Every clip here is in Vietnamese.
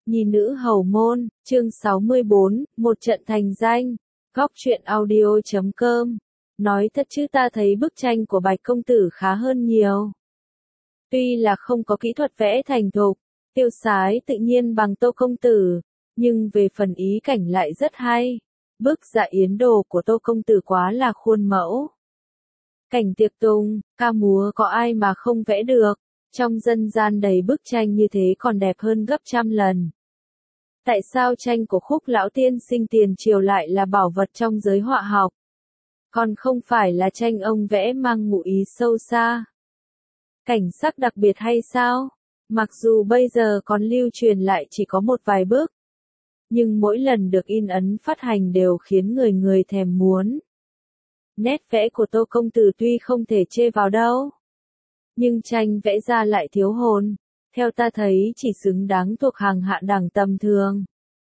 Nhi nữ hầu môn, chương 64, một trận thành danh. Góc truyện audio.com. Nói thật chứ ta thấy bức tranh của Bạch công tử khá hơn nhiều. Tuy là không có kỹ thuật vẽ thành thục, tiêu sái tự nhiên bằng Tô công tử, nhưng về phần ý cảnh lại rất hay. Bức dạ yến đồ của Tô công tử quá là khuôn mẫu. Cảnh tiệc tùng, ca múa có ai mà không vẽ được, trong dân gian đầy bức tranh như thế còn đẹp hơn gấp trăm lần. Tại sao tranh của Khúc lão tiên sinh tiền triều lại là bảo vật trong giới họa học? Còn không phải là tranh ông vẽ mang ngụ ý sâu xa. Cảnh sắc đặc biệt hay sao? Mặc dù bây giờ còn lưu truyền lại chỉ có một vài bức, nhưng mỗi lần được in ấn phát hành đều khiến người người thèm muốn. Nét vẽ của Tô công tử tuy không thể chê vào đâu, nhưng tranh vẽ ra lại thiếu hồn, theo ta thấy chỉ xứng đáng thuộc hàng hạ đẳng tầm thường.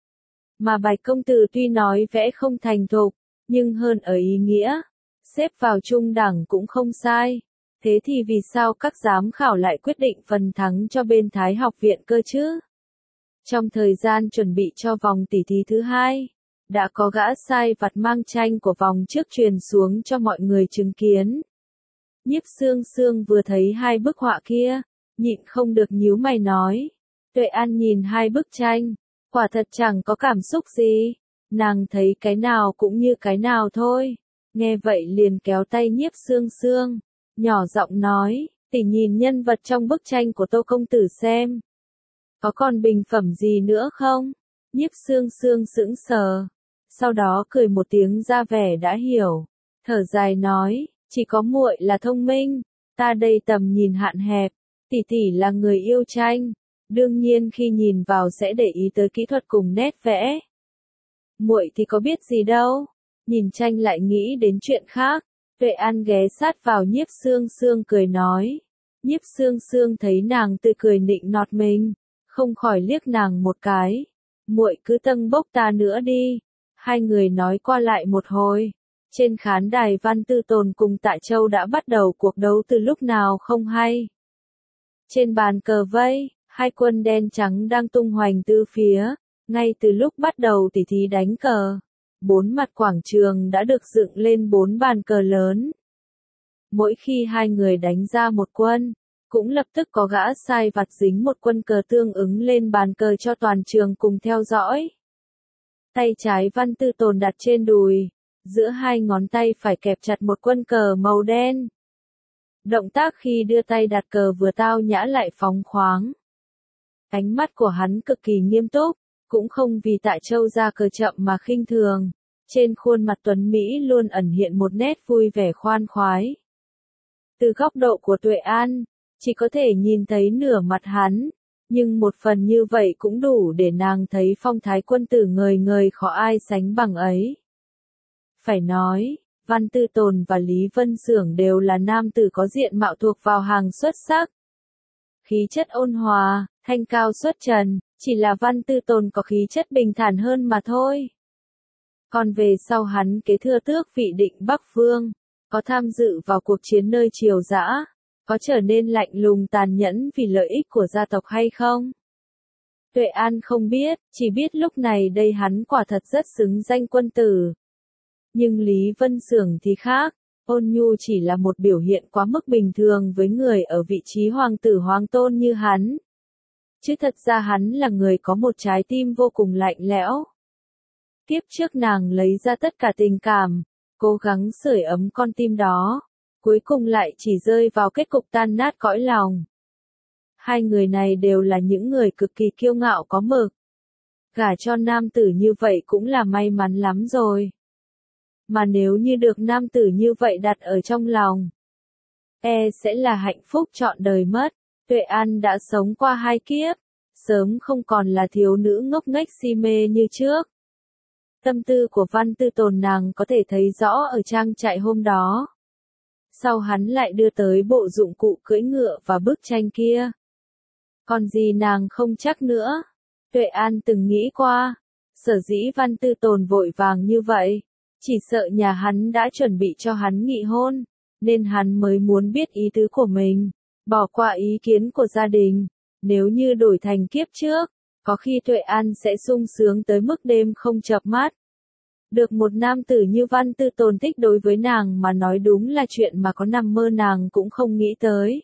Mà Bạch công tử tuy nói vẽ không thành thục, nhưng hơn ở ý nghĩa, xếp vào trung đẳng cũng không sai. Thế thì vì sao các giám khảo lại quyết định phần thắng cho bên Thái học viện cơ chứ? Trong thời gian chuẩn bị cho vòng tỉ thí thứ hai, đã có gã sai vặt mang tranh của vòng trước truyền xuống cho mọi người chứng kiến. Nhiếp Sương Sương vừa thấy hai bức họa kia, nhịn không được nhíu mày nói. Tuệ An nhìn hai bức tranh, quả thật chẳng có cảm xúc gì, nàng thấy cái nào cũng như cái nào thôi. Nghe vậy liền kéo tay Nhiếp Sương Sương, nhỏ giọng nói, tỷ nhìn nhân vật trong bức tranh của Tô công tử xem. Có còn bình phẩm gì nữa không? Nhiếp Sương Sương sững sờ, sau đó cười một tiếng ra vẻ đã hiểu, thở dài nói, chỉ có muội là thông minh, ta đây tầm nhìn hạn hẹp, tỷ tỷ là người yêu tranh, đương nhiên khi nhìn vào sẽ để ý tới kỹ thuật cùng nét vẽ. Muội thì có biết gì đâu, nhìn tranh lại nghĩ đến chuyện khác. Tuệ An ghé sát vào Nhiếp Sương Sương cười nói. Nhiếp Sương Sương thấy nàng tươi cười nịnh nọt mình, không khỏi liếc nàng một cái. Muội cứ tâng bốc ta nữa đi. Hai người nói qua lại một hồi. Trên khán đài Văn Tư Tồn cùng Tạ Châu đã bắt đầu cuộc đấu từ lúc nào không hay. Trên bàn cờ vây, hai quân đen trắng đang tung hoành tứ phía. Ngay từ lúc bắt đầu tỉ thí đánh cờ, bốn mặt quảng trường đã được dựng lên bốn bàn cờ lớn. Mỗi khi hai người đánh ra một quân, cũng lập tức có gã sai vặt dính một quân cờ tương ứng lên bàn cờ cho toàn trường cùng theo dõi. Tay trái Văn Tư Tồn đặt trên đùi, giữa hai ngón tay phải kẹp chặt một quân cờ màu đen. Động tác khi đưa tay đặt cờ vừa tao nhã lại phóng khoáng. Ánh mắt của hắn cực kỳ nghiêm túc, cũng không vì Tạ Châu ra cờ chậm mà khinh thường. Trên khuôn mặt tuấn Mỹ luôn ẩn hiện một nét vui vẻ khoan khoái. Từ góc độ của Tuệ An, chỉ có thể nhìn thấy nửa mặt hắn, nhưng một phần như vậy cũng đủ để nàng thấy phong thái quân tử ngời ngời khó ai sánh bằng ấy. Phải nói, Văn Tư Tồn và Lý Vân Xưởng đều là nam tử có diện mạo thuộc vào hàng xuất sắc. Khí chất ôn hòa, thanh cao xuất trần, chỉ là Văn Tư Tồn có khí chất bình thản hơn mà thôi. Còn về sau hắn kế thừa tước vị Định Bắc Vương, có tham dự vào cuộc chiến nơi Triều Dã, có trở nên lạnh lùng tàn nhẫn vì lợi ích của gia tộc hay không? Tuệ An không biết, chỉ biết lúc này đây hắn quả thật rất xứng danh quân tử. Nhưng Lý Vân Xưởng thì khác, ôn nhu chỉ là một biểu hiện quá mức bình thường với người ở vị trí hoàng tử hoàng tôn như hắn. Chứ thật ra hắn là người có một trái tim vô cùng lạnh lẽo. Kiếp trước nàng lấy ra tất cả tình cảm, cố gắng sưởi ấm con tim đó, cuối cùng lại chỉ rơi vào kết cục tan nát cõi lòng. Hai người này đều là những người cực kỳ kiêu ngạo có mực. Gả cho nam tử như vậy cũng là may mắn lắm rồi. Mà nếu như được nam tử như vậy đặt ở trong lòng, sẽ là hạnh phúc trọn đời mất. Tuệ An đã sống qua hai kiếp, sớm không còn là thiếu nữ ngốc nghếch si mê như trước. Tâm tư của Văn Tư Tồn nàng có thể thấy rõ ở trang trại hôm đó. Sau hắn lại đưa tới bộ dụng cụ cưỡi ngựa và bức tranh kia. Còn gì nàng không chắc nữa. Tuệ An từng nghĩ qua, sở dĩ Văn Tư Tồn vội vàng như vậy, chỉ sợ nhà hắn đã chuẩn bị cho hắn nghị hôn, nên hắn mới muốn biết ý tứ của mình, bỏ qua ý kiến của gia đình. Nếu như đổi thành kiếp trước, Có khi Tuệ An sẽ sung sướng tới mức đêm không chợp mắt. Được một nam tử như Văn Tư Tồn thích đối với nàng mà nói đúng là chuyện mà có nằm mơ nàng cũng không nghĩ tới.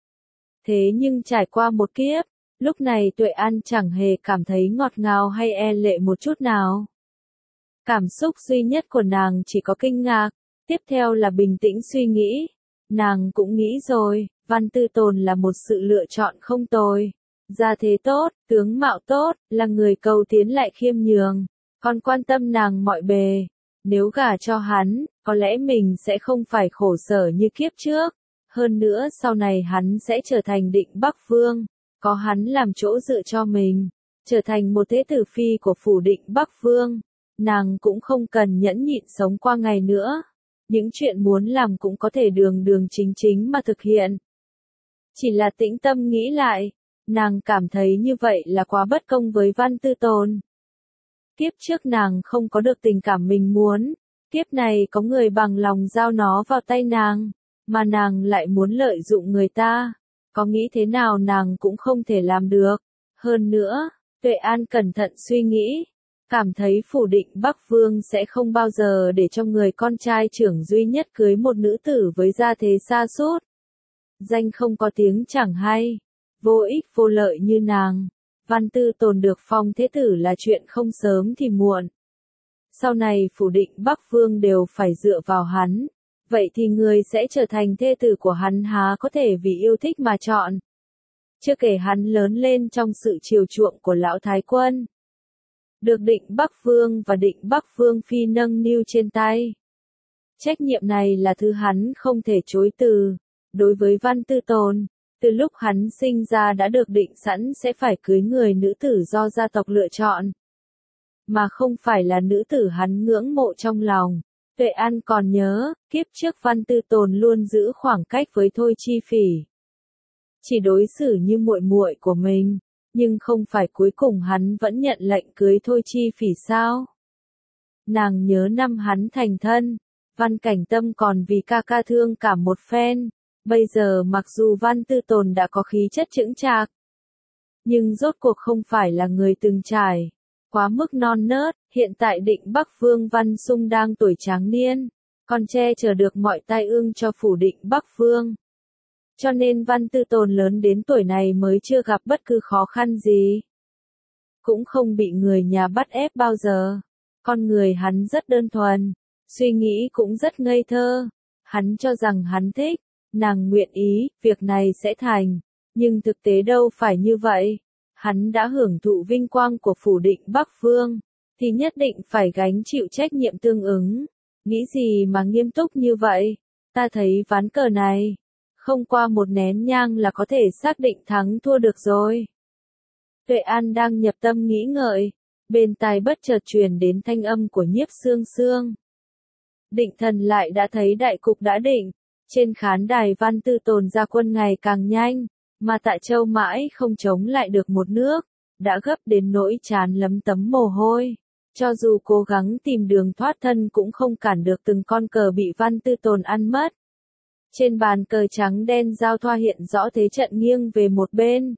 Thế nhưng trải qua một kiếp, lúc này Tuệ An chẳng hề cảm thấy ngọt ngào hay e lệ một chút nào. Cảm xúc duy nhất của nàng chỉ có kinh ngạc, tiếp theo là bình tĩnh suy nghĩ. Nàng cũng nghĩ rồi, Văn Tư Tồn là một sự lựa chọn không tồi. Gia thế tốt, tướng mạo tốt, là người cầu tiến lại khiêm nhường, còn quan tâm nàng mọi bề. Nếu gả cho hắn, có lẽ mình sẽ không phải khổ sở như kiếp trước. Hơn nữa sau này hắn sẽ trở thành Định Bắc Vương, có hắn làm chỗ dựa cho mình, trở thành một thế tử phi của phủ Định Bắc Vương. Nàng cũng không cần nhẫn nhịn sống qua ngày nữa. Những chuyện muốn làm cũng có thể đường đường chính chính mà thực hiện. Chỉ là tĩnh tâm nghĩ lại, nàng cảm thấy như vậy là quá bất công với Văn Tư Tồn. Kiếp trước nàng không có được tình cảm mình muốn, kiếp này có người bằng lòng giao nó vào tay nàng, mà nàng lại muốn lợi dụng người ta. Có nghĩ thế nào nàng cũng không thể làm được. Hơn nữa, Tuệ An cẩn thận suy nghĩ, cảm thấy phủ Định Bắc Vương sẽ không bao giờ để cho người con trai trưởng duy nhất cưới một nữ tử với gia thế sa sút, danh không có tiếng chẳng hay, vô ích vô lợi như nàng. Văn Tư Tồn được phong thế tử là chuyện không sớm thì muộn. Sau này phủ Định Bắc Vương đều phải dựa vào hắn, vậy thì người sẽ trở thành thê tử của hắn há có thể vì yêu thích mà chọn. Chưa kể hắn lớn lên trong sự chiều chuộng của lão thái quân. Được Định Bắc Vương và Định Bắc Vương phi nâng niu trên tay. Trách nhiệm này là thứ hắn không thể chối từ. Đối với Văn Tư Tồn, từ lúc hắn sinh ra đã được định sẵn sẽ phải cưới người nữ tử do gia tộc lựa chọn, mà không phải là nữ tử hắn ngưỡng mộ trong lòng. Tuệ An còn nhớ, kiếp trước Văn Tư Tồn luôn giữ khoảng cách với Thôi Chi Phỉ. Chỉ đối xử như muội muội của mình, nhưng không phải cuối cùng hắn vẫn nhận lệnh cưới Thôi Chi Phỉ sao? Nàng nhớ năm hắn thành thân, Văn Cảnh Tâm còn vì ca ca thương cả một phen. Bây giờ mặc dù Văn Tư Tồn đã có khí chất chững chạc, nhưng rốt cuộc không phải là người từng trải, quá mức non nớt. Hiện tại Định Bắc Vương Văn Sung đang tuổi tráng niên, còn che chở được mọi tai ương cho phủ Định Bắc Vương. Cho nên Văn Tư Tồn lớn đến tuổi này mới chưa gặp bất cứ khó khăn gì. Cũng không bị người nhà bắt ép bao giờ. Con người hắn rất đơn thuần, suy nghĩ cũng rất ngây thơ. Hắn cho rằng hắn thích, nàng nguyện ý, việc này sẽ thành. Nhưng thực tế đâu phải như vậy. Hắn đã hưởng thụ vinh quang của phủ Định Bắc Vương, thì nhất định phải gánh chịu trách nhiệm tương ứng. Nghĩ gì mà nghiêm túc như vậy? Ta thấy ván cờ này, không qua một nén nhang là có thể xác định thắng thua được rồi. Tuệ An đang nhập tâm nghĩ ngợi, bên tai bất chợt truyền đến thanh âm của Nhiếp Sương Sương. Định Thần lại đã thấy đại cục đã định, trên khán đài Văn Tư Tồn ra quân ngày càng nhanh, mà Tạ Châu mãi không chống lại được một nước, đã gấp đến nỗi trán lấm tấm mồ hôi. Cho dù cố gắng tìm đường thoát thân cũng không cản được từng con cờ bị Văn Tư Tồn ăn mất. Trên bàn cờ trắng đen giao thoa hiện rõ thế trận nghiêng về một bên.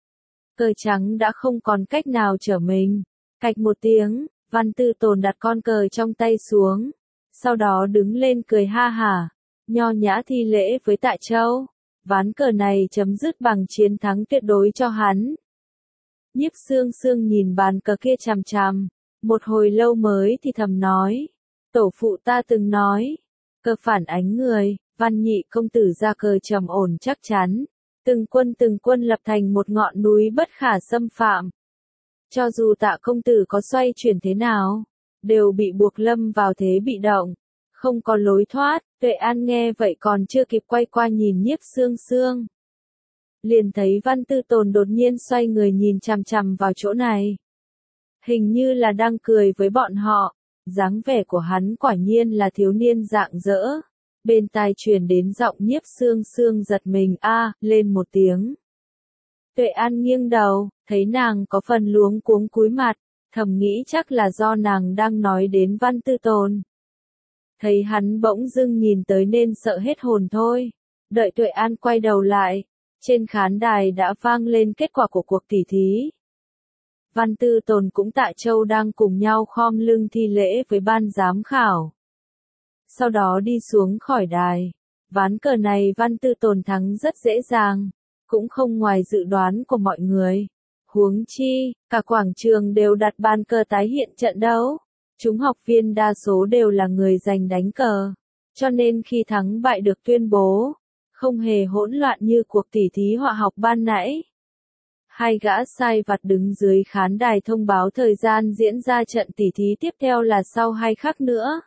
Cờ trắng đã không còn cách nào trở mình. Cạch một tiếng, Văn Tư Tồn đặt con cờ trong tay xuống. Sau đó đứng lên cười ha hả, nho nhã thi lễ với Tạ Châu. Ván cờ này chấm dứt bằng chiến thắng tuyệt đối cho hắn. Nhiếp Sương Sương nhìn bàn cờ kia chằm chằm, một hồi lâu mới thì thầm nói. Tổ phụ ta từng nói, cờ phản ánh người. Văn Nhị công tử ra cờ trầm ổn chắc chắn, từng quân lập thành một ngọn núi bất khả xâm phạm. Cho dù Tạ công tử có xoay chuyển thế nào, đều bị buộc lâm vào thế bị động, không có lối thoát. Tuệ An nghe vậy còn chưa kịp quay qua nhìn Nhiếp Sương Sương, liền thấy Văn Tư Tồn đột nhiên xoay người nhìn chằm chằm vào chỗ này, hình như là đang cười với bọn họ. Dáng vẻ của hắn quả nhiên là thiếu niên rạng rỡ. Bên tai truyền đến giọng Nhiếp Sương Sương giật mình lên một tiếng. Tuệ An nghiêng đầu, thấy nàng có phần luống cuống cúi mặt, thầm nghĩ chắc là do nàng đang nói đến Văn Tư Tồn. Thấy hắn bỗng dưng nhìn tới nên sợ hết hồn thôi. Đợi Tuệ An quay đầu lại, trên khán đài đã vang lên kết quả của cuộc tỉ thí. Văn Tư Tồn cũng Tạ Châu đang cùng nhau khom lưng thi lễ với ban giám khảo. Sau đó đi xuống khỏi đài. Ván cờ này Văn Tư Tồn thắng rất dễ dàng, cũng không ngoài dự đoán của mọi người. Huống chi, cả quảng trường đều đặt bàn cờ tái hiện trận đấu. Chúng học viên đa số đều là người giành đánh cờ, cho nên khi thắng bại được tuyên bố, không hề hỗn loạn như cuộc tỉ thí họa học ban nãy. Hai gã sai vặt đứng dưới khán đài thông báo thời gian diễn ra trận tỉ thí tiếp theo là sau 2 khắc nữa.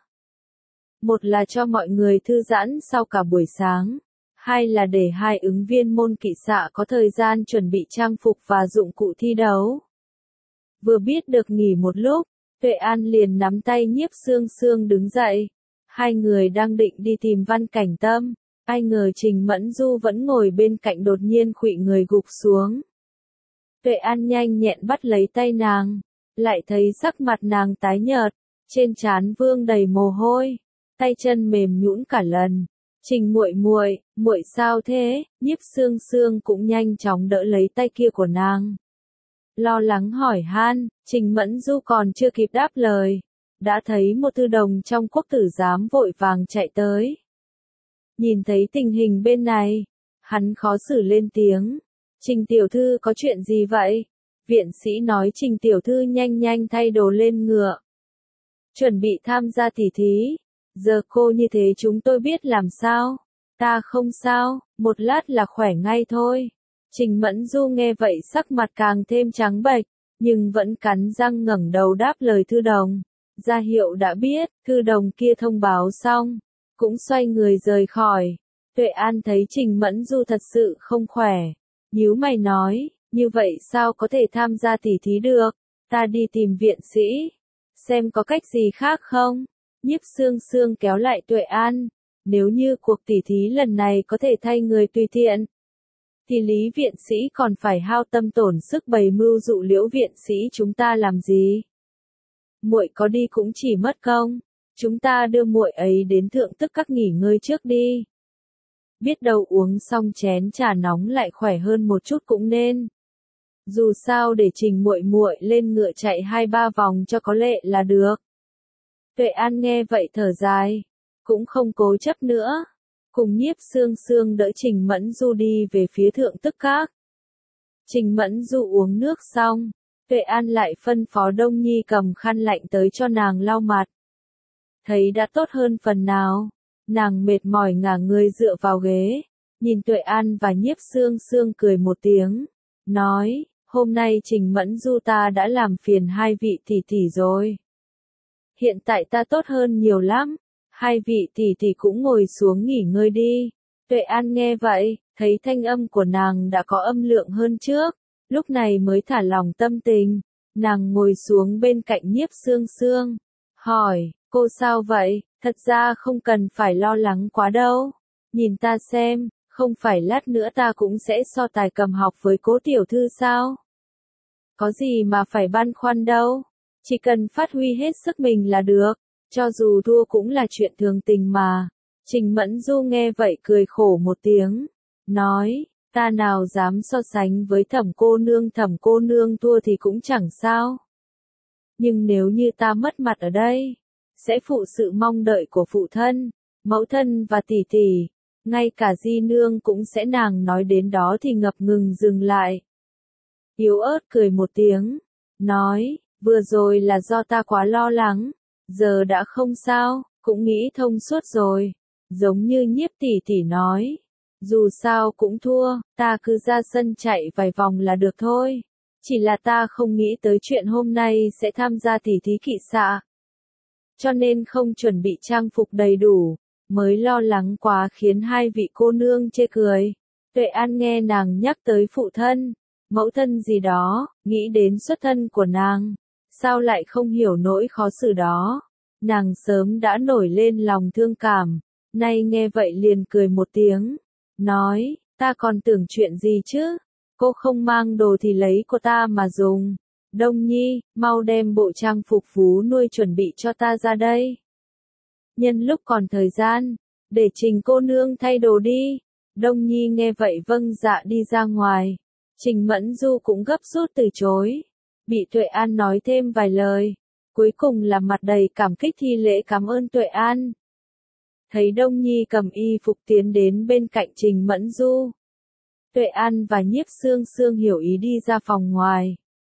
Một là cho mọi người thư giãn sau cả buổi sáng, hai là để hai ứng viên môn kỵ xạ có thời gian chuẩn bị trang phục và dụng cụ thi đấu. Vừa biết được nghỉ một lúc, Tuệ An liền nắm tay Nhiếp Sương Sương đứng dậy. Hai người đang định đi tìm Văn Cảnh Tâm, ai ngờ Trình Mẫn Du vẫn ngồi bên cạnh đột nhiên khuỵu người gục xuống. Tuệ An nhanh nhẹn bắt lấy tay nàng, lại thấy sắc mặt nàng tái nhợt, trên trán vương đầy mồ hôi, tay chân mềm nhũn cả lần. Trình muội muội, muội sao thế? Nhiếp Sương Sương cũng nhanh chóng đỡ lấy tay kia của nàng. Lo lắng hỏi han, Trình Mẫn Du còn chưa kịp đáp lời, đã thấy một thư đồng trong quốc tử giám vội vàng chạy tới. Nhìn thấy tình hình bên này, hắn khó xử lên tiếng. Trình tiểu thư có chuyện gì vậy? Viện sĩ nói Trình tiểu thư nhanh nhanh thay đồ lên ngựa. Chuẩn bị tham gia tỉ thí. Giờ cô như thế chúng tôi biết làm sao? Ta không sao, một lát là khỏe ngay thôi. Trình Mẫn Du nghe vậy sắc mặt càng thêm trắng bệch, nhưng vẫn cắn răng ngẩng đầu đáp lời thư đồng. Ra hiệu đã biết, thư đồng kia thông báo xong, cũng xoay người rời khỏi. Tuệ An thấy Trình Mẫn Du thật sự không khỏe, nhíu mày nói, như vậy sao có thể tham gia tỉ thí được, ta đi tìm viện sĩ, xem có cách gì khác không. Nhiếp Sương Sương kéo lại Tuệ An, nếu như cuộc tỉ thí lần này có thể thay người tùy tiện, thì Lý viện sĩ còn phải hao tâm tổn sức bày mưu dụ Liễu viện sĩ chúng ta làm gì? Muội có đi cũng chỉ mất công, chúng ta đưa muội ấy đến thượng tức các nghỉ ngơi trước đi. Biết đâu uống xong chén trà nóng lại khỏe hơn một chút cũng nên. Dù sao để Trình muội muội lên ngựa chạy 2-3 vòng cho có lệ là được. Tuệ An nghe vậy thở dài, cũng không cố chấp nữa, cùng Nhiếp Sương Sương đỡ Trình Mẫn Du đi về phía thượng tức các. Trình Mẫn Du uống nước xong, Tuệ An lại phân phó Đông Nhi cầm khăn lạnh tới cho nàng lau mặt. Thấy đã tốt hơn phần nào, nàng mệt mỏi ngả người dựa vào ghế, nhìn Tuệ An và Nhiếp Sương Sương cười một tiếng, nói, hôm nay Trình Mẫn Du ta đã làm phiền hai vị tỷ tỷ rồi. Hiện tại ta tốt hơn nhiều lắm, hai vị tỷ tỷ cũng ngồi xuống nghỉ ngơi đi. Tuệ An nghe vậy, thấy thanh âm của nàng đã có âm lượng hơn trước, lúc này mới thả lòng tâm tình, nàng ngồi xuống bên cạnh Nhiếp Sương Sương, hỏi, cô sao vậy, thật ra không cần phải lo lắng quá đâu, nhìn ta xem, không phải lát nữa ta cũng sẽ so tài cầm học với Cố tiểu thư sao? Có gì mà phải băn khoăn đâu, chỉ cần phát huy hết sức mình là được, cho dù thua cũng là chuyện thường tình mà. Trình Mẫn Du nghe vậy cười khổ một tiếng, nói, ta nào dám so sánh với Thẩm cô nương thua thì cũng chẳng sao. Nhưng nếu như ta mất mặt ở đây, sẽ phụ sự mong đợi của phụ thân, mẫu thân và tỷ tỷ, ngay cả Di nương cũng sẽ nàng nói đến đó thì ngập ngừng dừng lại. Yếu ớt cười một tiếng, nói, vừa rồi là do ta quá lo lắng, giờ đã không sao, cũng nghĩ thông suốt rồi, giống như Nhiếp tỷ tỷ nói, dù sao cũng thua, ta cứ ra sân chạy vài vòng là được thôi, chỉ là ta không nghĩ tới chuyện hôm nay sẽ tham gia tỉ thí kỵ xạ, cho nên không chuẩn bị trang phục đầy đủ, mới lo lắng quá khiến hai vị cô nương chê cười. Tuệ An nghe nàng nhắc tới phụ thân, mẫu thân gì đó, nghĩ đến xuất thân của nàng, sao lại không hiểu nỗi khó xử đó. Nàng sớm đã nổi lên lòng thương cảm, nay nghe vậy liền cười một tiếng, nói, ta còn tưởng chuyện gì chứ, cô không mang đồ thì lấy của ta mà dùng. Đông Nhi, mau đem bộ trang phục vú nuôi chuẩn bị cho ta ra đây. Nhân lúc còn thời gian, để Trình cô nương thay đồ đi. Đông Nhi nghe vậy vâng dạ đi ra ngoài. Trình Mẫn Du cũng gấp rút từ chối. bị Tuệ An nói thêm vài lời, cuối cùng là mặt đầy cảm kích thi lễ cảm ơn Tuệ An. Thấy Đông Nhi cầm y phục tiến đến bên cạnh Trình Mẫn Du. Tuệ An và Nhiếp Sương Sương hiểu ý đi ra phòng ngoài.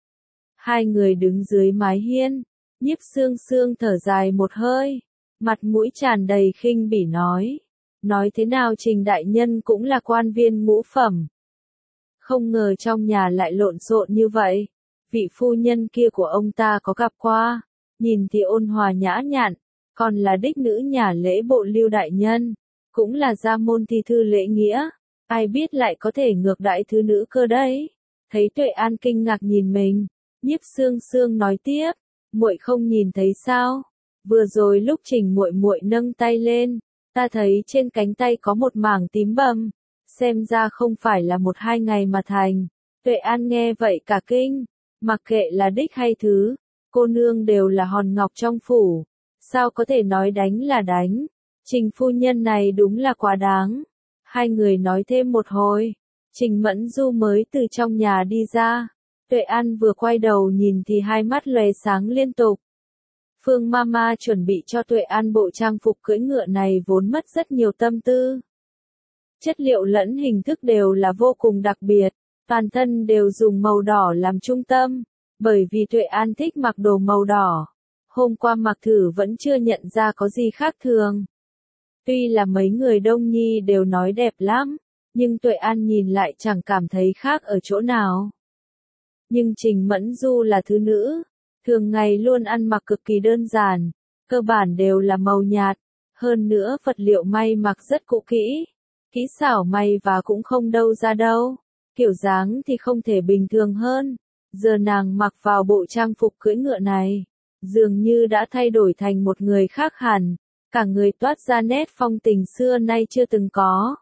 Hai người đứng dưới mái hiên, Nhiếp Sương Sương thở dài một hơi, mặt mũi tràn đầy khinh bỉ nói thế nào Trình đại nhân cũng là quan viên ngũ phẩm. Không ngờ trong nhà lại lộn xộn như vậy, vị phu nhân kia của ông ta có gặp qua, nhìn thì ôn hòa nhã nhặn, còn là đích nữ nhà lễ bộ Lưu đại nhân, cũng là gia môn thi thư lễ nghĩa, ai biết lại có thể ngược đãi thứ nữ cơ đấy. Thấy Tuệ An kinh ngạc nhìn mình, Nhiếp Sương Sương nói tiếp, muội không nhìn thấy sao? Vừa rồi lúc Trình muội muội nâng tay lên, ta thấy trên cánh tay có một mảng tím bầm, xem ra không phải là 1-2 ngày mà thành. Tuệ An nghe vậy cả kinh, mặc kệ là đích hay thứ, cô nương đều là hòn ngọc trong phủ, sao có thể nói đánh là đánh? Trình phu nhân này đúng là quá đáng. Hai người nói thêm một hồi, Trình Mẫn Du mới từ trong nhà đi ra. Tuệ An vừa quay đầu nhìn thì hai mắt lóe sáng liên tục. Phương Mama chuẩn bị cho Tuệ An bộ trang phục cưỡi ngựa này vốn mất rất nhiều tâm tư. Chất liệu lẫn hình thức đều là vô cùng đặc biệt, toàn thân đều dùng màu đỏ làm trung tâm, bởi vì Tuệ An thích mặc đồ màu đỏ. Hôm qua mặc thử vẫn chưa nhận ra có gì khác thường. Tuy là mấy người Đông Nhi đều nói đẹp lắm, nhưng Tuệ An nhìn lại chẳng cảm thấy khác ở chỗ nào. Nhưng Trình Mẫn Du là thứ nữ, thường ngày luôn ăn mặc cực kỳ đơn giản, cơ bản đều là màu nhạt, hơn nữa vật liệu may mặc rất cũ kỹ, kỹ xảo may và cũng không đâu ra đâu, kiểu dáng thì không thể bình thường hơn. Giờ nàng mặc vào bộ trang phục cưỡi ngựa này, dường như đã thay đổi thành một người khác hẳn, cả người toát ra nét phong tình xưa nay chưa từng có.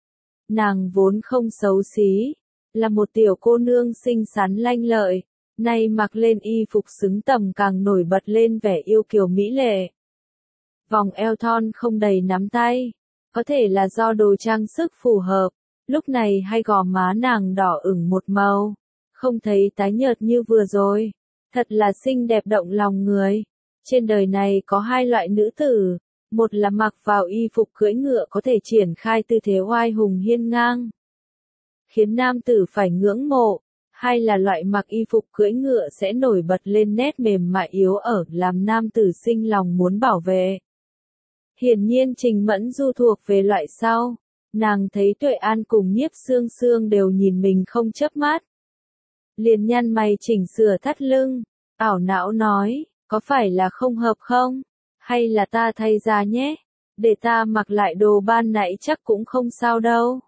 Nàng vốn không xấu xí, là một tiểu cô nương xinh xắn lanh lợi, nay mặc lên y phục xứng tầm càng nổi bật lên vẻ yêu kiều mỹ lệ. Vòng eo thon không đầy nắm tay, có thể là do đồ trang sức phù hợp, lúc này hai gò má nàng đỏ ửng một màu, không thấy tái nhợt như vừa rồi, thật là xinh đẹp động lòng người. Trên đời này có hai loại nữ tử, một là mặc vào y phục cưỡi ngựa có thể triển khai tư thế oai hùng hiên ngang, khiến nam tử phải ngưỡng mộ, hai là loại mặc y phục cưỡi ngựa sẽ nổi bật lên nét mềm mại yếu ớt làm nam tử sinh lòng muốn bảo vệ. Hiển nhiên Trình Mẫn Du thuộc về loại sau, nàng thấy Tuệ An cùng Nhiếp Sương Sương đều nhìn mình không chớp mắt. Liền nhăn mày chỉnh sửa thắt lưng, ảo não nói, có phải là không hợp không? Hay là ta thay ra nhé, để ta mặc lại đồ ban nãy chắc cũng không sao đâu.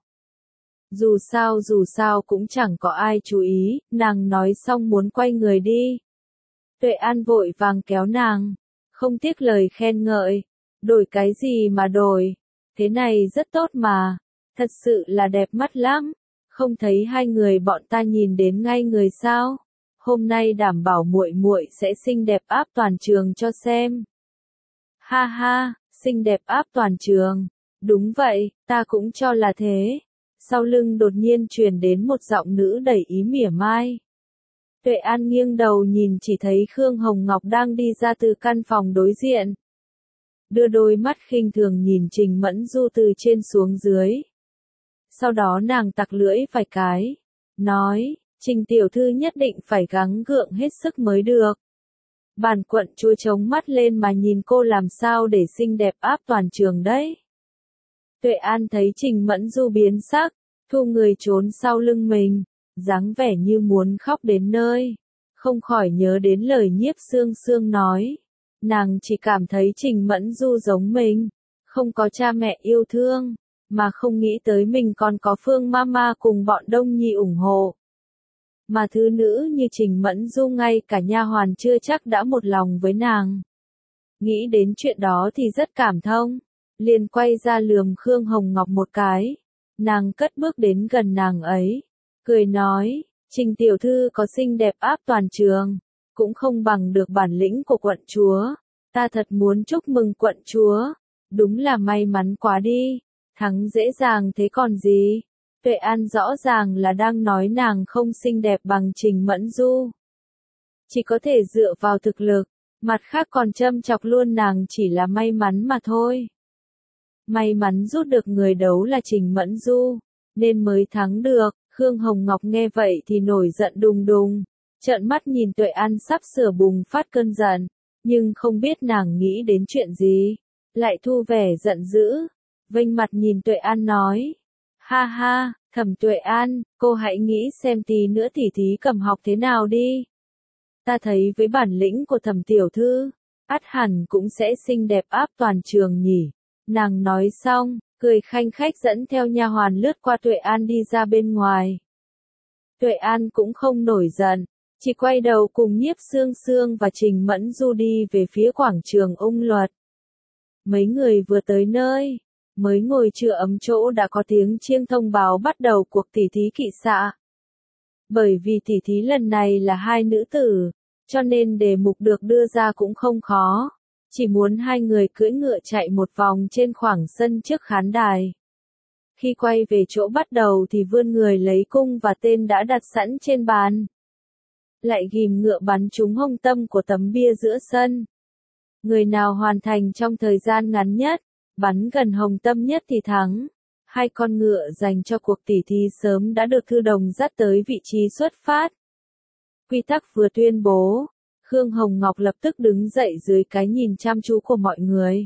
Dù sao cũng chẳng có ai chú ý, nàng nói xong muốn quay người đi. Tuệ An vội vàng kéo nàng, không tiếc lời khen ngợi, đổi cái gì mà đổi, thế này rất tốt mà, thật sự là đẹp mắt lắm, không thấy hai người bọn ta nhìn đến ngay người sao, hôm nay đảm bảo muội muội sẽ xinh đẹp áp toàn trường cho xem. Ha ha, xinh đẹp áp toàn trường, đúng vậy, ta cũng cho là thế. Sau lưng đột nhiên truyền đến một giọng nữ đầy ý mỉa mai. Tuệ An nghiêng đầu nhìn chỉ thấy Khương Hồng Ngọc đang đi ra từ căn phòng đối diện. Đưa đôi mắt khinh thường nhìn Trình Mẫn Du từ trên xuống dưới. Sau đó nàng tặc lưỡi vài cái, nói, Trình tiểu thư nhất định phải gắng gượng hết sức mới được. Bản quận chúa chống mắt lên mà nhìn cô làm sao để xinh đẹp áp toàn trường đấy. Tuệ An thấy Trình Mẫn Du biến sắc, thu người trốn sau lưng mình, dáng vẻ như muốn khóc đến nơi, không khỏi nhớ đến lời Nhiếp Sương Sương nói. Nàng chỉ cảm thấy Trình Mẫn Du giống mình, không có cha mẹ yêu thương, mà không nghĩ tới mình còn có Phương Mama cùng bọn Đông Nhi ủng hộ. Mà thứ nữ như Trình Mẫn Du ngay cả nha hoàn chưa chắc đã một lòng với nàng. Nghĩ đến chuyện đó thì rất cảm thông, liền quay ra lườm Khương Hồng Ngọc một cái. Nàng cất bước đến gần nàng ấy, cười nói, Trình tiểu thư có xinh đẹp áp toàn trường, cũng không bằng được bản lĩnh của quận chúa. Ta thật muốn chúc mừng quận chúa, đúng là may mắn quá đi, thắng dễ dàng thế còn gì. Tuệ An rõ ràng là đang nói nàng không xinh đẹp bằng Trình Mẫn Du. chỉ có thể dựa vào thực lực, mặt khác còn châm chọc luôn nàng chỉ là may mắn mà thôi. May mắn rút được người đấu là Trình Mẫn Du, nên mới thắng được. Khương Hồng Ngọc nghe vậy thì nổi giận đùng đùng, trợn mắt nhìn Tuệ An sắp sửa bùng phát cơn giận, nhưng không biết nàng nghĩ đến chuyện gì, lại thu vẻ giận dữ, vênh mặt nhìn Tuệ An nói, ha ha, Thẩm Tuệ An, cô hãy nghĩ xem tí nữa tỉ thí cầm học thế nào đi. Ta thấy với bản lĩnh của Thẩm tiểu thư, ắt hẳn cũng sẽ xinh đẹp áp toàn trường nhỉ. Nàng nói xong, cười khanh khách dẫn theo nha hoàn lướt qua Tuệ An đi ra bên ngoài. Tuệ An cũng không nổi giận, chỉ quay đầu cùng Nhiếp Sương Sương và Trình Mẫn Du đi về phía quảng trường Ung Luật. Mấy người vừa tới nơi, mới ngồi chưa ấm chỗ đã có tiếng chiêng thông báo bắt đầu cuộc tỉ thí kỵ xạ. Bởi vì tỉ thí lần này là hai nữ tử, cho nên đề mục được đưa ra cũng không khó. Chỉ muốn hai người cưỡi ngựa chạy một vòng trên khoảng sân trước khán đài. Khi quay về chỗ bắt đầu thì vươn người lấy cung và tên đã đặt sẵn trên bàn. Lại ghim ngựa bắn trúng hông tâm của tấm bia giữa sân. Người nào hoàn thành trong thời gian ngắn nhất, bắn gần hồng tâm nhất thì thắng. Hai con ngựa dành cho cuộc tỉ thí sớm đã được Thư Đồng dắt tới vị trí xuất phát. Quy tắc vừa tuyên bố, Khương Hồng Ngọc lập tức đứng dậy dưới cái nhìn chăm chú của mọi người.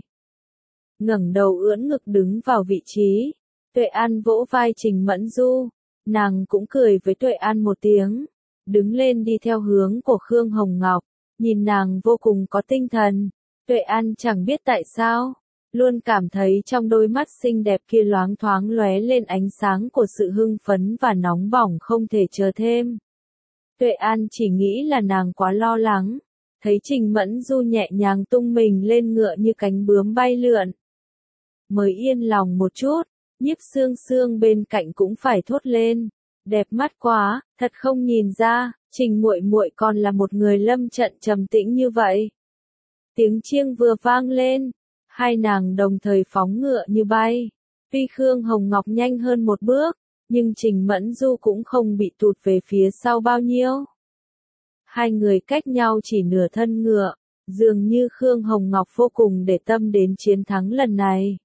Ngẩng đầu ưỡn ngực đứng vào vị trí. Tuệ An vỗ vai Trình Mẫn Du, nàng cũng cười với Tuệ An một tiếng, đứng lên đi theo hướng của Khương Hồng Ngọc, nhìn nàng vô cùng có tinh thần. Tuệ An chẳng biết tại sao, luôn cảm thấy trong đôi mắt xinh đẹp kia loáng thoáng lóe lên ánh sáng của sự hưng phấn và nóng bỏng không thể chờ thêm. Tuệ An chỉ nghĩ là nàng quá lo lắng, thấy Trình Mẫn Du nhẹ nhàng tung mình lên ngựa như cánh bướm bay lượn. Mới yên lòng một chút, Nhiếp Sương Sương bên cạnh cũng phải thốt lên, đẹp mắt quá, thật không nhìn ra, Trình muội muội còn là một người lâm trận trầm tĩnh như vậy. Tiếng chiêng vừa vang lên, hai nàng đồng thời phóng ngựa như bay. Tuy Khương Hồng Ngọc nhanh hơn một bước, nhưng Trình Mẫn Du cũng không bị tụt về phía sau bao nhiêu. Hai người cách nhau chỉ nửa thân ngựa, dường như Khương Hồng Ngọc vô cùng để tâm đến chiến thắng lần này.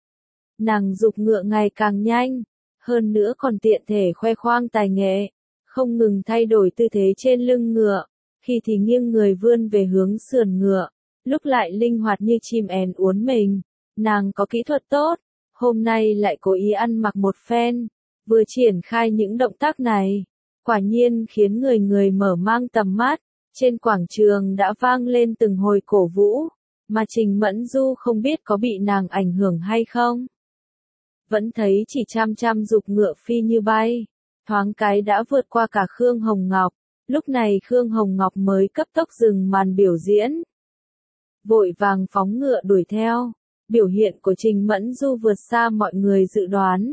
Nàng giục ngựa ngày càng nhanh, hơn nữa còn tiện thể khoe khoang tài nghệ, không ngừng thay đổi tư thế trên lưng ngựa, khi thì nghiêng người vươn về hướng sườn ngựa, lúc lại linh hoạt như chim én uốn mình. Nàng có kỹ thuật tốt, hôm nay lại cố ý ăn mặc một phen, vừa triển khai những động tác này, quả nhiên khiến người người mở mang tầm mắt. Trên quảng trường đã vang lên từng hồi cổ vũ, mà Trình Mẫn Du không biết có bị nàng ảnh hưởng hay không. Vẫn thấy chỉ chăm chăm giục ngựa phi như bay, thoáng cái đã vượt qua cả Khương Hồng Ngọc, lúc này Khương Hồng Ngọc mới cấp tốc dừng màn biểu diễn. Vội vàng phóng ngựa đuổi theo, biểu hiện của Trình Mẫn Du vượt xa mọi người dự đoán.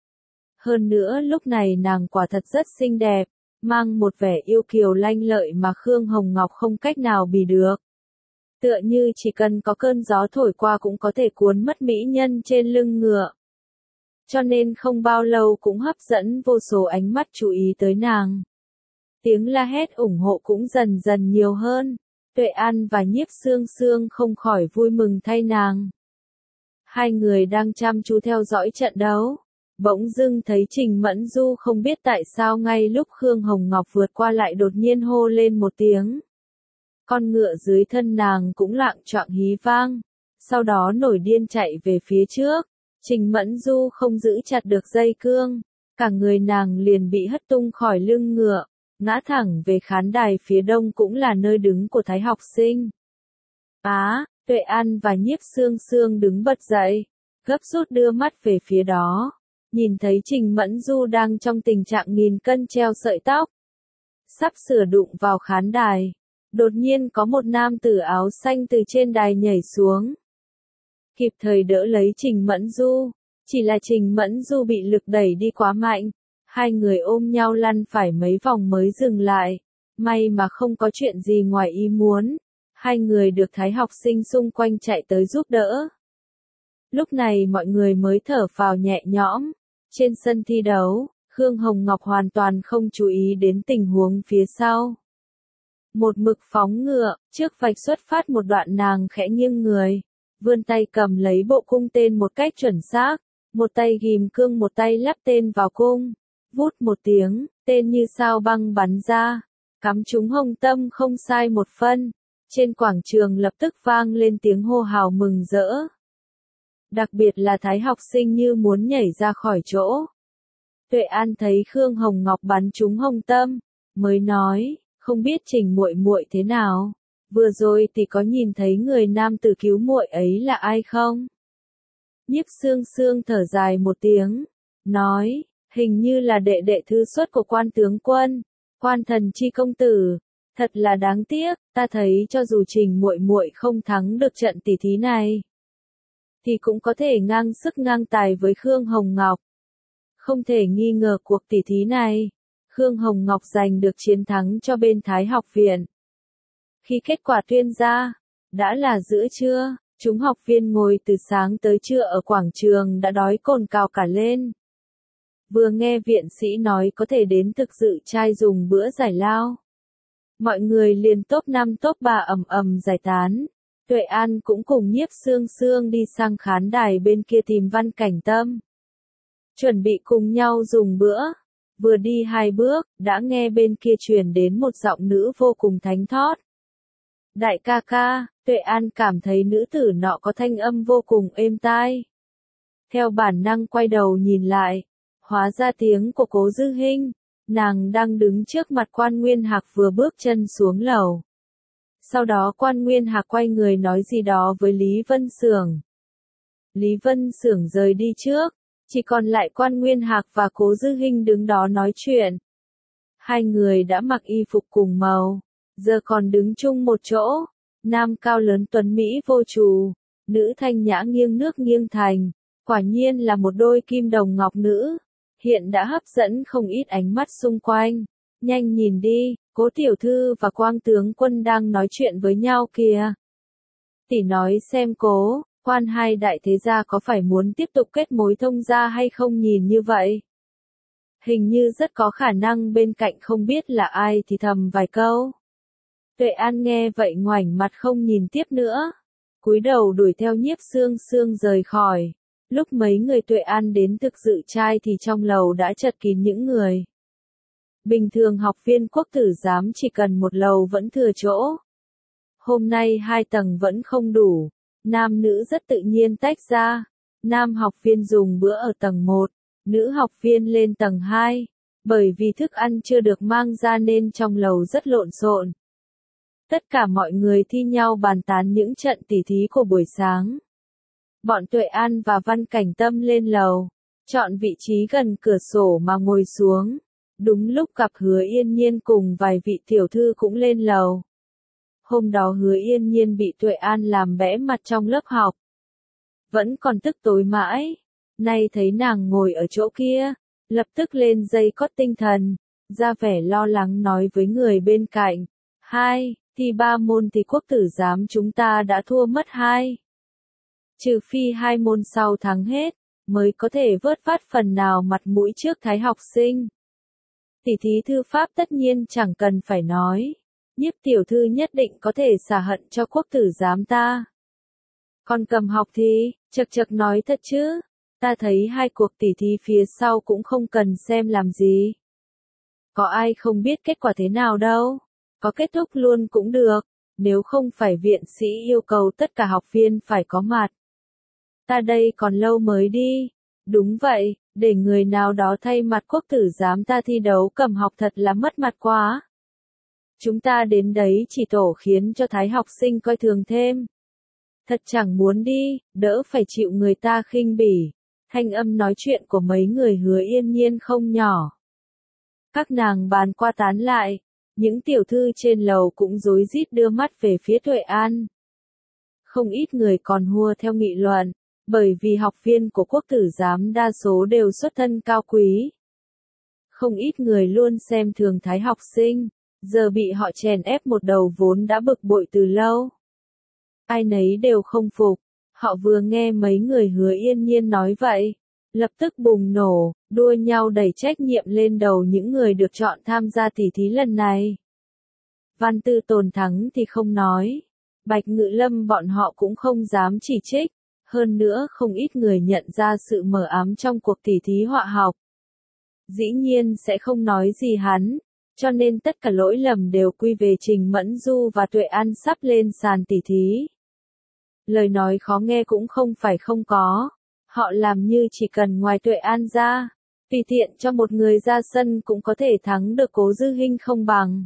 Hơn nữa lúc này nàng quả thật rất xinh đẹp, mang một vẻ yêu kiều lanh lợi mà Khương Hồng Ngọc không cách nào bì được. Tựa như chỉ cần có cơn gió thổi qua cũng có thể cuốn mất mỹ nhân trên lưng ngựa. Cho nên không bao lâu cũng hấp dẫn vô số ánh mắt chú ý tới nàng. Tiếng la hét ủng hộ cũng dần dần nhiều hơn. Tuệ An và Nhiếp Sương Sương không khỏi vui mừng thay nàng. Hai người đang chăm chú theo dõi trận đấu. Bỗng dưng thấy Trình Mẫn Du không biết tại sao ngay lúc Khương Hồng Ngọc vượt qua lại đột nhiên hô lên một tiếng. Con ngựa dưới thân nàng cũng lạng choạng hí vang, sau đó nổi điên chạy về phía trước. Trình Mẫn Du không giữ chặt được dây cương, cả người nàng liền bị hất tung khỏi lưng ngựa, ngã thẳng về khán đài phía đông cũng là nơi đứng của Thái học sinh. Tuệ An và Nhiếp Sương Sương đứng bật dậy, gấp rút đưa mắt về phía đó. Nhìn thấy Trình Mẫn Du đang trong tình trạng nghìn cân treo sợi tóc, sắp sửa đụng vào khán đài. Đột nhiên có một nam tử áo xanh từ trên đài nhảy xuống, kịp thời đỡ lấy Trình Mẫn Du. Chỉ là Trình Mẫn Du bị lực đẩy đi quá mạnh, hai người ôm nhau lăn phải mấy vòng mới dừng lại. May mà không có chuyện gì ngoài ý muốn, hai người được Thái học sinh xung quanh chạy tới giúp đỡ. Lúc này mọi người mới thở phào nhẹ nhõm. Trên sân thi đấu, Khương Hồng Ngọc hoàn toàn không chú ý đến tình huống phía sau. một mực phóng ngựa, trước vạch xuất phát một đoạn nàng khẽ nghiêng người, vươn tay cầm lấy bộ cung tên một cách chuẩn xác, một tay ghim cương một tay lắp tên vào cung, vút một tiếng, tên như sao băng bắn ra, cắm trúng hông tâm không sai một phân, trên quảng trường lập tức vang lên tiếng hô hào mừng rỡ. Đặc biệt là Thái học sinh như muốn nhảy ra khỏi chỗ. Tuệ An thấy Khương Hồng Ngọc bắn trúng hông tâm, mới nói, không biết Trình muội muội thế nào, vừa rồi thì có nhìn thấy người nam tử cứu muội ấy là ai không? Nhiếp Sương Sương thở dài một tiếng, nói, hình như là đệ đệ thư xuất của Quan tướng quân, Quan Thần Chi công tử, thật là đáng tiếc, ta thấy cho dù Trình muội muội không thắng được trận tỷ thí này, thì cũng có thể ngang sức ngang tài với Khương Hồng Ngọc. Không thể nghi ngờ cuộc tỷ thí này, Khương Hồng Ngọc giành được chiến thắng cho bên Thái học viện. Khi kết quả tuyên ra, đã là giữa trưa, chúng học viên ngồi từ sáng tới trưa ở quảng trường đã đói cồn cào cả lên. Vừa nghe viện sĩ nói có thể đến thực dự trai dùng bữa giải lao. Mọi người liền top 5 top 3 ầm ầm giải tán. Tuệ An cũng cùng Nhiếp Sương Sương đi sang khán đài bên kia tìm Văn Cảnh Tâm. Chuẩn bị cùng nhau dùng bữa. Vừa đi 2 bước, đã nghe bên kia truyền đến một giọng nữ vô cùng thánh thót. Đại ca ca, Tuệ An cảm thấy nữ tử nọ có thanh âm vô cùng êm tai. Theo bản năng quay đầu nhìn lại, hóa ra tiếng của Cố Dư Hinh, nàng đang đứng trước mặt Quan Nguyên Hạc vừa bước chân xuống lầu. Sau đó Quan Nguyên Hạc quay người nói gì đó với Lý Vân Xưởng. Lý Vân Xưởng rời đi trước, chỉ còn lại Quan Nguyên Hạc và Cố Dư Hinh đứng đó nói chuyện. Hai người đã mặc y phục cùng màu, giờ còn đứng chung một chỗ, nam cao lớn tuấn Mỹ vô trù, nữ thanh nhã nghiêng nước nghiêng thành, quả nhiên là một đôi kim đồng ngọc nữ, hiện đã hấp dẫn không ít ánh mắt xung quanh. Nhanh nhìn đi, Cố tiểu thư và Quang tướng quân đang nói chuyện với nhau kìa. Tỷ nói xem Cố, Quan hai đại thế gia có phải muốn tiếp tục kết mối thông gia hay không, nhìn như vậy. Hình như rất có khả năng bên cạnh không biết là ai thì thầm vài câu. Tuệ An nghe vậy ngoảnh mặt không nhìn tiếp nữa, cúi đầu đuổi theo Nhiếp Sương Sương rời khỏi. Lúc mấy người Tuệ An đến thực dự trai thì trong lầu đã chật kín những người. Bình thường học viên Quốc tử giám chỉ cần một lầu vẫn thừa chỗ. Hôm nay 2 tầng vẫn không đủ, nam nữ rất tự nhiên tách ra. Nam học viên dùng bữa ở tầng 1, nữ học viên lên tầng 2, bởi vì thức ăn chưa được mang ra nên trong lầu rất lộn xộn. Tất cả mọi người thi nhau bàn tán những trận tỉ thí của buổi sáng. Bọn Tuệ An và Văn Cảnh Tâm lên lầu, chọn vị trí gần cửa sổ mà ngồi xuống. Đúng lúc gặp Hứa Yên Nhiên cùng vài vị tiểu thư cũng lên lầu. Hôm đó Hứa Yên Nhiên bị Tuệ An làm bẽ mặt trong lớp học. Vẫn còn tức tối mãi. Nay thấy nàng ngồi ở chỗ kia, lập tức lên dây cót tinh thần, ra vẻ lo lắng nói với người bên cạnh. Thi 3 môn thì Quốc tử giám chúng ta đã thua mất 2. Trừ phi 2 môn sau thắng hết, mới có thể vớt vát phần nào mặt mũi trước Thái học sinh. Tỷ thí thư pháp tất nhiên chẳng cần phải nói. Nhiếp tiểu thư nhất định có thể xả hận cho Quốc tử giám ta. Còn cầm học thì, chật nói thật chứ, ta thấy 2 cuộc tỷ thí phía sau cũng không cần xem làm gì. Có ai không biết kết quả thế nào đâu, có kết thúc luôn cũng được, nếu không phải viện sĩ yêu cầu tất cả học viên phải có mặt. Ta đây còn lâu mới đi. Đúng vậy, để người nào đó thay mặt Quốc tử giám ta thi đấu cầm học thật là mất mặt quá. Chúng ta đến đấy chỉ tổ khiến cho Thái học sinh coi thường thêm. Thật chẳng muốn đi, đỡ phải chịu người ta khinh bỉ. Thanh âm nói chuyện của mấy người Hứa Yên Nhiên không nhỏ. Các nàng bàn qua tán lại, những tiểu thư trên lầu cũng rối rít đưa mắt về phía Tuệ An. Không ít người còn hùa theo nghị luận, bởi vì học viên của Quốc tử giám đa số đều xuất thân cao quý. Không ít người luôn xem thường Thái học sinh, giờ bị họ chèn ép một đầu vốn đã bực bội từ lâu. Ai nấy đều không phục, họ vừa nghe mấy người Hứa Yên Nhiên nói vậy, lập tức bùng nổ, đua nhau đẩy trách nhiệm lên đầu những người được chọn tham gia tỷ thí lần này. Văn Tư Tồn thắng thì không nói. Bạch Ngự Lâm bọn họ cũng không dám chỉ trích. Hơn nữa không ít người nhận ra sự mờ ám trong cuộc tỉ thí họa học. Dĩ nhiên sẽ không nói gì hắn, cho nên tất cả lỗi lầm đều quy về Trình Mẫn Du và Tuệ An sắp lên sàn tỉ thí. Lời nói khó nghe cũng không phải không có, họ làm như chỉ cần ngoài Tuệ An ra, tùy tiện cho một người ra sân cũng có thể thắng được Cố Dư Hinh không bằng.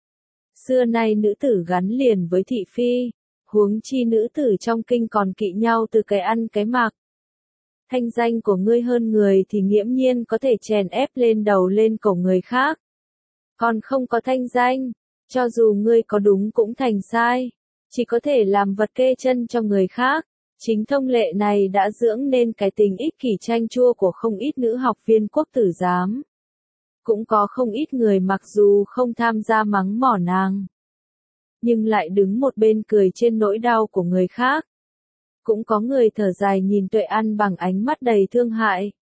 Xưa nay nữ tử gắn liền với thị phi, huống chi nữ tử trong kinh còn kỵ nhau từ cái ăn cái mặc. Thanh danh của ngươi hơn người thì nghiễm nhiên có thể chèn ép lên đầu lên cổ người khác. Còn không có thanh danh, cho dù ngươi có đúng cũng thành sai, chỉ có thể làm vật kê chân cho người khác. Chính thông lệ này đã dưỡng nên cái tình ích kỷ chanh chua của không ít nữ học viên quốc tử giám. Cũng có không ít người mặc dù không tham gia mắng mỏ nàng, nhưng lại đứng một bên cười trên nỗi đau của người khác. Cũng có người thở dài nhìn Tuệ An bằng ánh mắt đầy thương hại.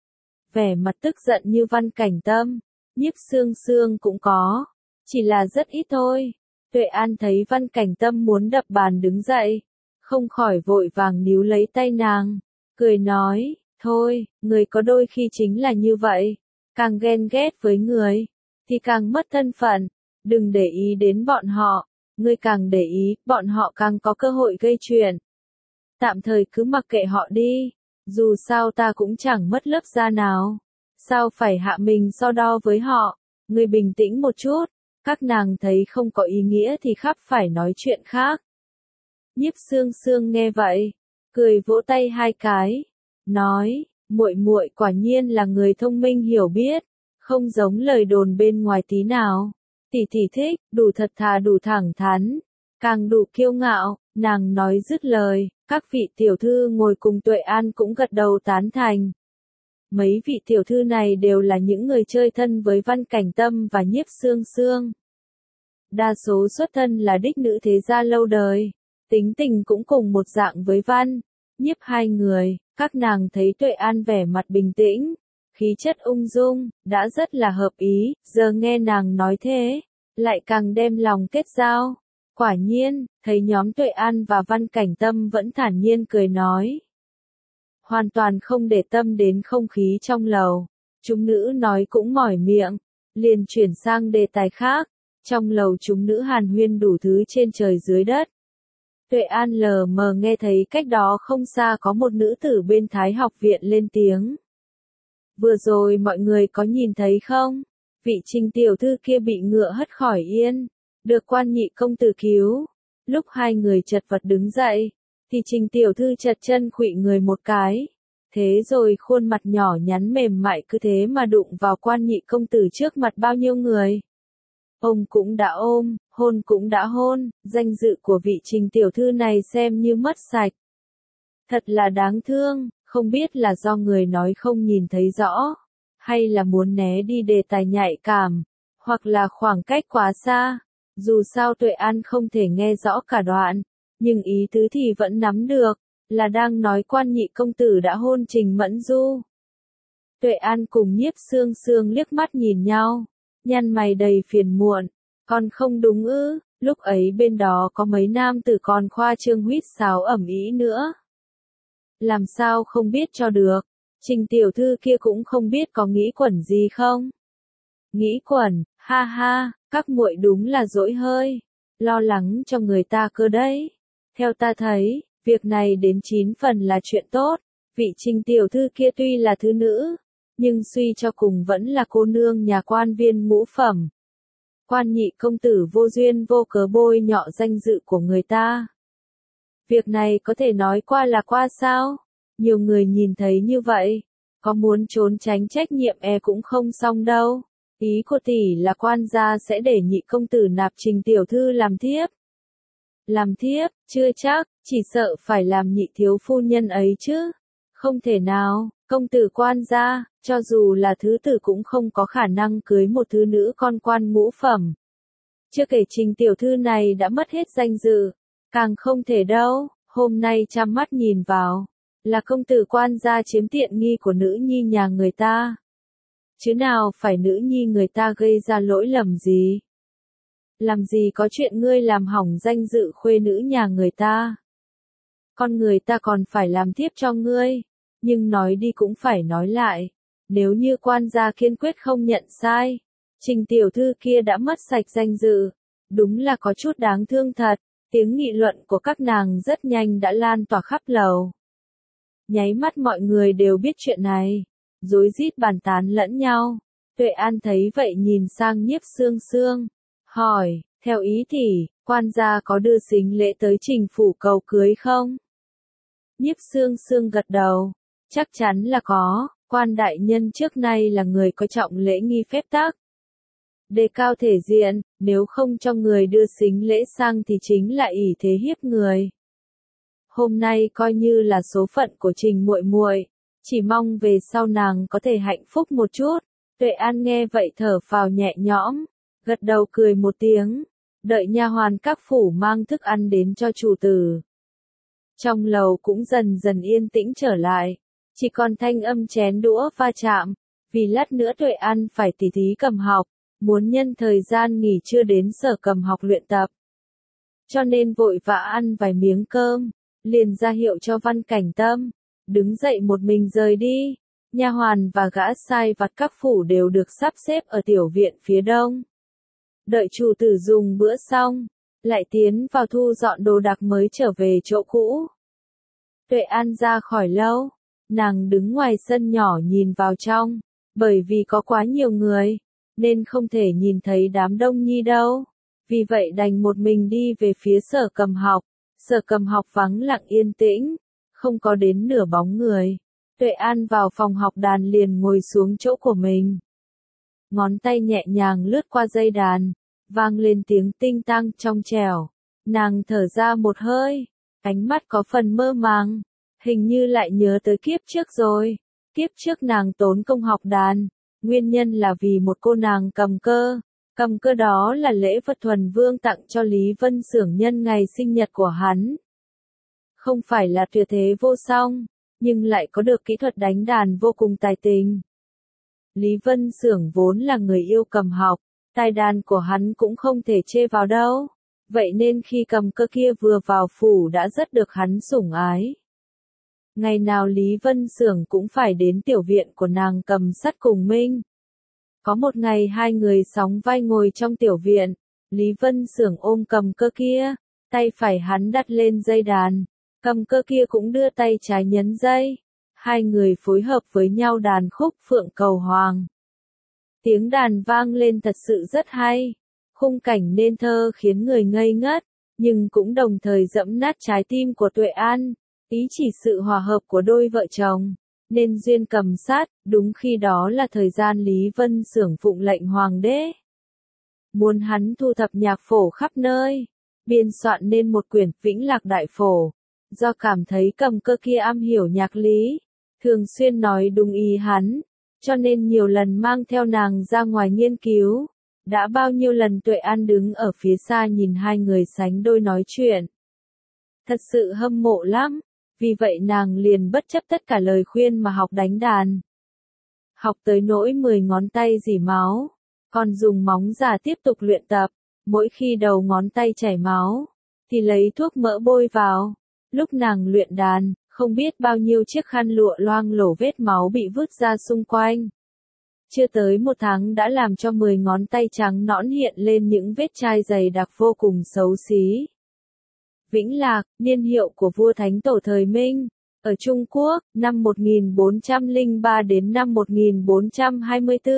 Vẻ mặt tức giận như Văn Cảnh Tâm, Nhiếp Sương Sương cũng có, chỉ là rất ít thôi. Tuệ An thấy Văn Cảnh Tâm muốn đập bàn đứng dậy, không khỏi vội vàng níu lấy tay nàng, cười nói, thôi, người có đôi khi chính là như vậy, càng ghen ghét với người, thì càng mất thân phận, đừng để ý đến bọn họ, ngươi càng để ý, bọn họ càng có cơ hội gây chuyện. Tạm thời cứ mặc kệ họ đi, dù sao ta cũng chẳng mất lớp da nào, sao phải hạ mình so đo với họ, ngươi bình tĩnh một chút, các nàng thấy không có ý nghĩa thì khắp phải nói chuyện khác. Nhiếp Sương Sương nghe vậy, cười vỗ tay hai cái, nói, muội muội quả nhiên là người thông minh hiểu biết, không giống lời đồn bên ngoài tí nào. Tỷ tỷ thích, đủ thật thà đủ thẳng thắn, càng đủ kiêu ngạo. Nàng nói dứt lời, các vị tiểu thư ngồi cùng Tuệ An cũng gật đầu tán thành. Mấy vị tiểu thư này đều là những người chơi thân với Văn Cảnh Tâm và Nhiếp Sương Sương. Đa số xuất thân là đích nữ thế gia lâu đời, tính tình cũng cùng một dạng với Văn, Nhiếp hai người. Các nàng thấy Tuệ An vẻ mặt bình tĩnh, khí chất ung dung, đã rất là hợp ý, giờ nghe nàng nói thế, lại càng đem lòng kết giao. Quả nhiên, thấy nhóm Tuệ An và Văn Cảnh Tâm vẫn thản nhiên cười nói. Hoàn toàn không để tâm đến không khí trong lầu. Chúng nữ nói cũng mỏi miệng, liền chuyển sang đề tài khác. Trong lầu chúng nữ hàn huyên đủ thứ trên trời dưới đất. Tuệ An lờ mờ nghe thấy cách đó không xa có một nữ tử bên Thái học viện lên tiếng. Vừa rồi mọi người có nhìn thấy không? Vị Trình tiểu thư kia bị ngựa hất khỏi yên, được Quan Nhị công tử cứu. Lúc hai người chật vật đứng dậy, thì Trình tiểu thư chật chân khuỵu người một cái. Thế rồi khuôn mặt nhỏ nhắn mềm mại cứ thế mà đụng vào Quan Nhị công tử trước mặt bao nhiêu người. Ôm cũng đã ôm, hôn cũng đã hôn, danh dự của vị Trình tiểu thư này xem như mất sạch. Thật là đáng thương, không biết là do người nói không nhìn thấy rõ, hay là muốn né đi đề tài nhạy cảm, hoặc là khoảng cách quá xa. Dù sao Tuệ An không thể nghe rõ cả đoạn, nhưng ý tứ thì vẫn nắm được, là đang nói Quan Nhị công tử đã hôn Trình Mẫn Du. Tuệ An cùng Nhiếp Sương Sương liếc mắt nhìn nhau, nhăn mày đầy phiền muộn, còn không đúng ư? Lúc ấy bên đó có mấy nam tử còn khoa trương huýt sáo ầm ĩ nữa. Làm sao không biết cho được, Trình tiểu thư kia cũng không biết có nghĩ quẩn gì không? Nghĩ quẩn, ha ha, các muội đúng là dỗi hơi, lo lắng cho người ta cơ đấy. Theo ta thấy, việc này đến 9 phần là chuyện tốt, vị Trình tiểu thư kia tuy là thứ nữ, nhưng suy cho cùng vẫn là cô nương nhà quan viên ngũ phẩm. Quan Nhị công tử vô duyên vô cớ bôi nhọ danh dự của người ta. Việc này có thể nói qua là qua sao? Nhiều người nhìn thấy như vậy, có muốn trốn tránh trách nhiệm cũng không xong đâu. Ý của tỷ là quan gia sẽ để Nhị công tử nạp Trình tiểu thư làm thiếp. Làm thiếp, chưa chắc, chỉ sợ phải làm nhị thiếu phu nhân ấy chứ. Không thể nào, công tử quan gia, cho dù là thứ tử cũng không có khả năng cưới một thứ nữ con quan ngũ phẩm. Chưa kể Trình tiểu thư này đã mất hết danh dự, càng không thể đâu, hôm nay chăm mắt nhìn vào, là công tử quan gia chiếm tiện nghi của nữ nhi nhà người ta. Chứ nào phải nữ nhi người ta gây ra lỗi lầm gì. Làm gì có chuyện ngươi làm hỏng danh dự khuê nữ nhà người ta. Con người ta còn phải làm thiếp cho ngươi. Nhưng nói đi cũng phải nói lại. Nếu như quan gia kiên quyết không nhận sai, Trình tiểu thư kia đã mất sạch danh dự. Đúng là có chút đáng thương thật. Tiếng nghị luận của các nàng rất nhanh đã lan tỏa khắp lầu. Nháy mắt mọi người đều biết chuyện này. Rối rít bàn tán lẫn nhau. Tuệ An thấy vậy nhìn sang Nhiếp Sương Sương. Hỏi, theo ý thì, quan gia có đưa sính lễ tới Trình phủ cầu cưới không? Nhiếp Sương Sương gật đầu. Chắc chắn là có, quan đại nhân trước nay là người có trọng lễ nghi phép tắc. Đề cao thể diện, nếu không cho người đưa sính lễ sang thì chính là ỷ thế hiếp người. Hôm nay coi như là số phận của Trình muội muội, chỉ mong về sau nàng có thể hạnh phúc một chút. Tuệ An nghe vậy thở phào nhẹ nhõm, gật đầu cười một tiếng, đợi nha hoàn các phủ mang thức ăn đến cho chủ tử. Trong lầu cũng dần dần yên tĩnh trở lại, chỉ còn thanh âm chén đũa va chạm, vì lát nữa Tuệ An phải tỉ thí cầm học, muốn nhân thời gian nghỉ trưa đến sở cầm học luyện tập. Cho nên vội vã ăn vài miếng cơm, liền ra hiệu cho Văn Cảnh Tâm, đứng dậy một mình rời đi. Nha hoàn và gã sai vặt các phủ đều được sắp xếp ở tiểu viện phía đông. Đợi chủ tử dùng bữa xong, lại tiến vào thu dọn đồ đạc mới trở về chỗ cũ. Tuệ An ra khỏi lâu, nàng đứng ngoài sân nhỏ nhìn vào trong, bởi vì có quá nhiều người, nên không thể nhìn thấy đám đông nhi đâu. Vì vậy đành một mình đi về phía sở cầm học. Sở cầm học vắng lặng yên tĩnh, không có đến nửa bóng người. Tuệ An vào phòng học đàn liền ngồi xuống chỗ của mình. Ngón tay nhẹ nhàng lướt qua dây đàn, vang lên tiếng tinh tang trong trẻo. Nàng thở ra một hơi, ánh mắt có phần mơ màng, hình như lại nhớ tới kiếp trước rồi. Kiếp trước nàng tốn công học đàn, nguyên nhân là vì một cô nàng cầm cơ. Cầm cơ đó là lễ vật Thuần Vương tặng cho Lý Vân Xưởng nhân ngày sinh nhật của hắn. Không phải là tuyệt thế vô song, nhưng lại có được kỹ thuật đánh đàn vô cùng tài tình. Lý Vân Xưởng vốn là người yêu cầm học, tài đàn của hắn cũng không thể chê vào đâu. Vậy nên khi cầm cơ kia vừa vào phủ đã rất được hắn sủng ái. Ngày nào Lý Vân Xưởng cũng phải đến tiểu viện của nàng cầm sắt cùng Minh. Có một ngày hai người sóng vai ngồi trong tiểu viện, Lý Vân Xưởng ôm cầm cơ kia, tay phải hắn đặt lên dây đàn, cầm cơ kia cũng đưa tay trái nhấn dây. Hai người phối hợp với nhau đàn khúc Phượng Cầu Hoàng. Tiếng đàn vang lên thật sự rất hay, khung cảnh nên thơ khiến người ngây ngất, nhưng cũng đồng thời dẫm nát trái tim của Tuệ An, ý chỉ sự hòa hợp của đôi vợ chồng. Nên duyên cầm sát, đúng khi đó là thời gian Lý Vân Xưởng phụng lệnh hoàng đế. Muốn hắn thu thập nhạc phổ khắp nơi, biên soạn nên một quyển Vĩnh Lạc Đại Phổ. Do cảm thấy cầm cơ kia am hiểu nhạc lý, thường xuyên nói đúng ý hắn, cho nên nhiều lần mang theo nàng ra ngoài nghiên cứu. Đã bao nhiêu lần Tuệ An đứng ở phía xa nhìn hai người sánh đôi nói chuyện. Thật sự hâm mộ lắm. Vì vậy nàng liền bất chấp tất cả lời khuyên mà học đánh đàn. Học tới nỗi 10 ngón tay rỉ máu, còn dùng móng giả tiếp tục luyện tập. Mỗi khi đầu ngón tay chảy máu, thì lấy thuốc mỡ bôi vào. Lúc nàng luyện đàn, không biết bao nhiêu chiếc khăn lụa loang lổ vết máu bị vứt ra xung quanh. Chưa tới 1 tháng đã làm cho 10 ngón tay trắng nõn hiện lên những vết chai dày đặc vô cùng xấu xí. Vĩnh Lạc, niên hiệu của vua Thánh Tổ thời Minh, ở Trung Quốc, năm 1403 đến năm 1424.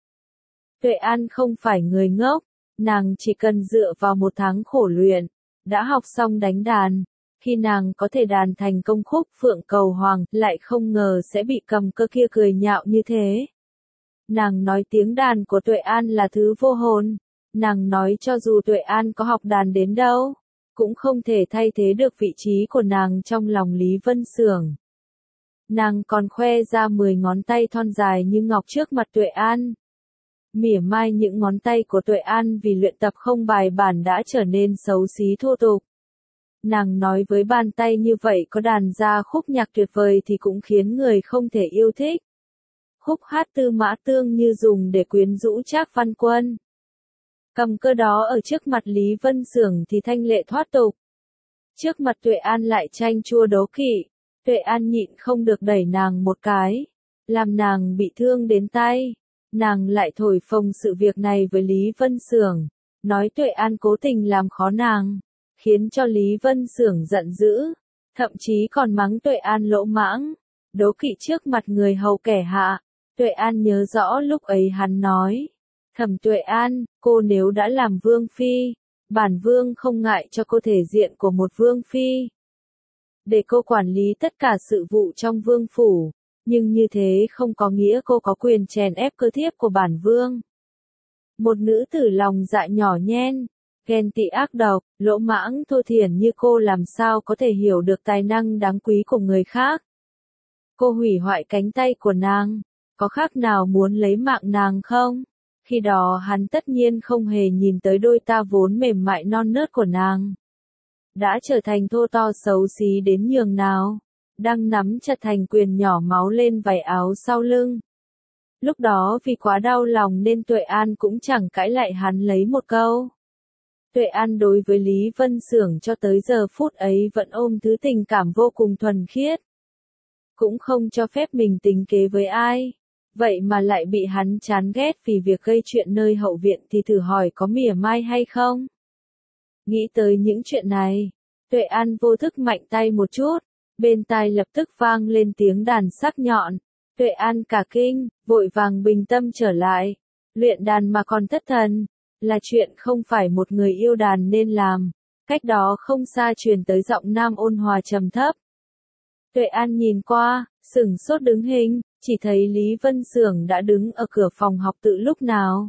Tuệ An không phải người ngốc, nàng chỉ cần dựa vào 1 tháng khổ luyện, đã học xong đánh đàn. Khi nàng có thể đàn thành công khúc Phượng Cầu Hoàng, lại không ngờ sẽ bị cầm cơ kia cười nhạo như thế. Nàng nói tiếng đàn của Tuệ An là thứ vô hồn. Nàng nói cho dù Tuệ An có học đàn đến đâu, cũng không thể thay thế được vị trí của nàng trong lòng Lý Vân Xưởng. Nàng còn khoe ra 10 ngón tay thon dài như ngọc trước mặt Tuệ An. Mỉa mai những ngón tay của Tuệ An vì luyện tập không bài bản đã trở nên xấu xí thô tục. Nàng nói với bàn tay như vậy có đàn ra khúc nhạc tuyệt vời thì cũng khiến người không thể yêu thích. Khúc hát Tư Mã Tương Như dùng để quyến rũ Trác Văn Quân. Cầm cơ đó ở trước mặt Lý Vân Xưởng thì thanh lệ thoát tục. Trước mặt Tuệ An lại chanh chua đố kỵ, Tuệ An nhịn không được đẩy nàng một cái, làm nàng bị thương đến tay. Nàng lại thổi phồng sự việc này với Lý Vân Xưởng, nói Tuệ An cố tình làm khó nàng, khiến cho Lý Vân Xưởng giận dữ, thậm chí còn mắng Tuệ An lỗ mãng, đố kỵ trước mặt người hầu kẻ hạ. Tuệ An nhớ rõ lúc ấy hắn nói, Thẩm Tuệ An, cô nếu đã làm vương phi, bản vương không ngại cho cô thể diện của một vương phi, để cô quản lý tất cả sự vụ trong vương phủ, nhưng như thế không có nghĩa cô có quyền chèn ép cơ thiếp của bản vương. Một nữ tử lòng dạ nhỏ nhen, ghen tị ác độc, lỗ mãng thô thiển như cô làm sao có thể hiểu được tài năng đáng quý của người khác. Cô hủy hoại cánh tay của nàng, có khác nào muốn lấy mạng nàng không? Khi đó hắn tất nhiên không hề nhìn tới đôi ta vốn mềm mại non nớt của nàng. Đã trở thành thô to xấu xí đến nhường nào, đang nắm chặt thành quyền nhỏ máu lên vải áo sau lưng. Lúc đó vì quá đau lòng nên Tuệ An cũng chẳng cãi lại hắn lấy một câu. Tuệ An đối với Lý Vân Xưởng cho tới giờ phút ấy vẫn ôm thứ tình cảm vô cùng thuần khiết. Cũng không cho phép mình tính kế với ai. Vậy mà lại bị hắn chán ghét vì việc gây chuyện nơi hậu viện thì thử hỏi có mỉa mai hay không? Nghĩ tới những chuyện này, Tuệ An vô thức mạnh tay một chút, bên tai lập tức vang lên tiếng đàn sắc nhọn. Tuệ An cả kinh, vội vàng bình tâm trở lại. Luyện đàn mà còn thất thần, là chuyện không phải một người yêu đàn nên làm. Cách đó không xa truyền tới giọng nam ôn hòa trầm thấp. Tuệ An nhìn qua, sửng sốt đứng hình, chỉ thấy Lý Vân Xưởng đã đứng ở cửa phòng học tự lúc nào.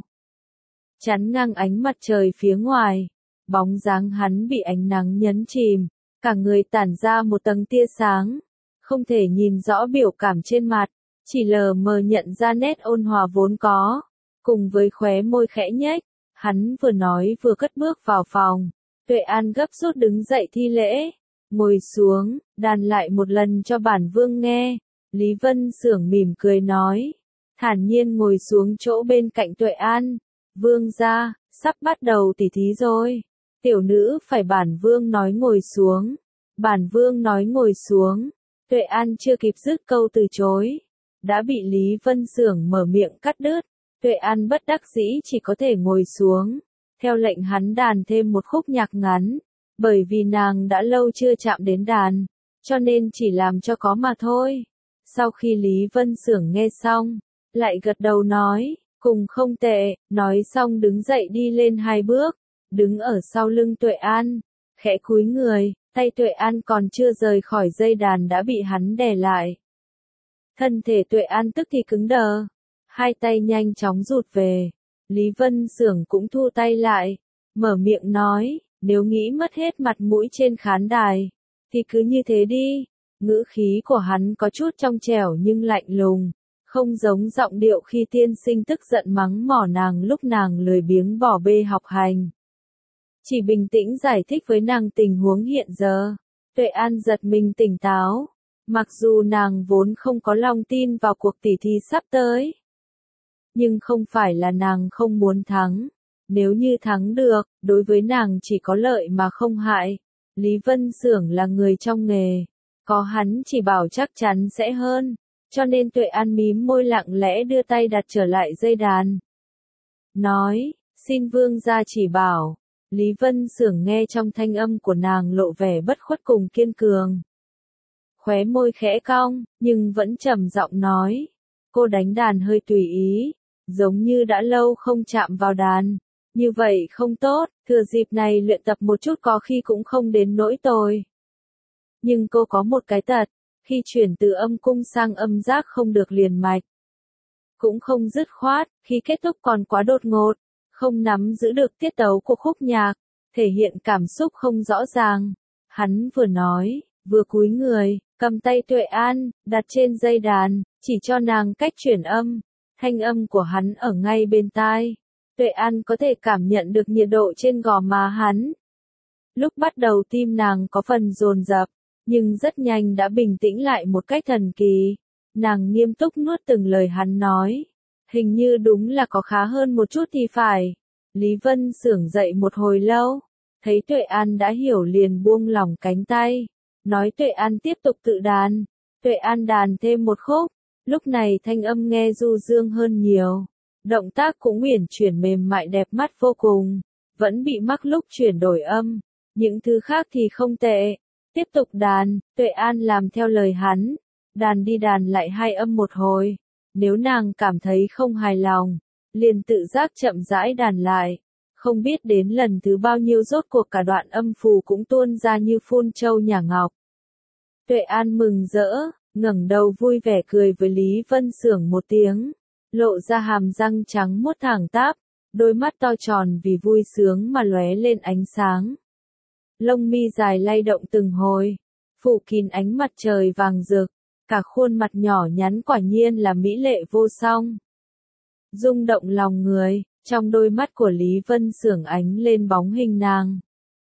Chắn ngang ánh mặt trời phía ngoài, bóng dáng hắn bị ánh nắng nhấn chìm, cả người tản ra một tầng tia sáng, không thể nhìn rõ biểu cảm trên mặt, chỉ lờ mờ nhận ra nét ôn hòa vốn có, cùng với khóe môi khẽ nhếch, hắn vừa nói vừa cất bước vào phòng. Tuệ An gấp rút đứng dậy thi lễ, ngồi xuống, đàn lại một lần cho bản vương nghe. Lý Vân Xưởng mỉm cười nói, thản nhiên ngồi xuống chỗ bên cạnh Tuệ An. Vương gia, sắp bắt đầu tỉ thí rồi. Tiểu nữ phải bản vương nói ngồi xuống. Bản vương nói ngồi xuống. Tuệ An chưa kịp dứt câu từ chối, đã bị Lý Vân Xưởng mở miệng cắt đứt. Tuệ An bất đắc dĩ chỉ có thể ngồi xuống, theo lệnh hắn đàn thêm một khúc nhạc ngắn, bởi vì nàng đã lâu chưa chạm đến đàn, cho nên chỉ làm cho có mà thôi. Sau khi Lý Vân Xưởng nghe xong, lại gật đầu nói, cùng không tệ, nói xong đứng dậy đi lên 2 bước, đứng ở sau lưng Tuệ An, khẽ cúi người, tay Tuệ An còn chưa rời khỏi dây đàn đã bị hắn đè lại. Thân thể Tuệ An tức thì cứng đờ, hai tay nhanh chóng rụt về. Lý Vân Xưởng cũng thu tay lại, mở miệng nói, nếu nghĩ mất hết mặt mũi trên khán đài, thì cứ như thế đi. Ngữ khí của hắn có chút trong trẻo nhưng lạnh lùng, không giống giọng điệu khi tiên sinh tức giận mắng mỏ nàng lúc nàng lười biếng bỏ bê học hành. Chỉ bình tĩnh giải thích với nàng tình huống hiện giờ. Tuệ An giật mình tỉnh táo, mặc dù nàng vốn không có lòng tin vào cuộc tỉ thí sắp tới. Nhưng không phải là nàng không muốn thắng. Nếu như thắng được, đối với nàng chỉ có lợi mà không hại. Lý Vân Xưởng là người trong nghề, có hắn chỉ bảo chắc chắn sẽ hơn. Cho nên Tuệ An mím môi lặng lẽ đưa tay đặt trở lại dây đàn. Nói, xin vương gia chỉ bảo. Lý Vân Xưởng nghe trong thanh âm của nàng lộ vẻ bất khuất cùng kiên cường. Khóe môi khẽ cong, nhưng vẫn trầm giọng nói. Cô đánh đàn hơi tùy ý, giống như đã lâu không chạm vào đàn. Như vậy không tốt, thừa dịp này luyện tập một chút có khi cũng không đến nỗi tồi. Nhưng cô có một cái tật, khi chuyển từ âm cung sang âm giác không được liền mạch. Cũng không dứt khoát, khi kết thúc còn quá đột ngột, không nắm giữ được tiết tấu của khúc nhạc, thể hiện cảm xúc không rõ ràng. Hắn vừa nói, vừa cúi người, cầm tay Tuệ An, đặt trên dây đàn, chỉ cho nàng cách chuyển âm. Thanh âm của hắn ở ngay bên tai. Tuệ An có thể cảm nhận được nhiệt độ trên gò má hắn. Lúc bắt đầu tim nàng có phần dồn dập, nhưng rất nhanh đã bình tĩnh lại một cách thần kỳ. Nàng nghiêm túc nuốt từng lời hắn nói. Hình như đúng là có khá hơn một chút thì phải. Lý Vân Xưởng dậy một hồi lâu, thấy Tuệ An đã hiểu liền buông lỏng cánh tay, nói Tuệ An tiếp tục tự đàn. Tuệ An đàn thêm một khúc, lúc này thanh âm nghe du dương hơn nhiều, động tác cũng uyển chuyển mềm mại đẹp mắt vô cùng, vẫn bị mắc lúc chuyển đổi âm, những thứ khác thì không tệ. Tiếp tục đàn, Tuệ An làm theo lời hắn, đàn đi đàn lại hai âm một hồi, nếu nàng cảm thấy không hài lòng, liền tự giác chậm rãi đàn lại, không biết đến lần thứ bao nhiêu rốt cuộc cả đoạn âm phù cũng tuôn ra như phun châu nhả ngọc. Tuệ An mừng rỡ, ngẩng đầu vui vẻ cười với Lý Vân Xưởng một tiếng, lộ ra hàm răng trắng muốt thẳng tắp, đôi mắt to tròn vì vui sướng mà lóe lên ánh sáng. Lông mi dài lay động từng hồi, phủ kín ánh mặt trời vàng rực, cả khuôn mặt nhỏ nhắn quả nhiên là mỹ lệ vô song. Rung động lòng người, trong đôi mắt của Lý Vân Xưởng ánh lên bóng hình nàng.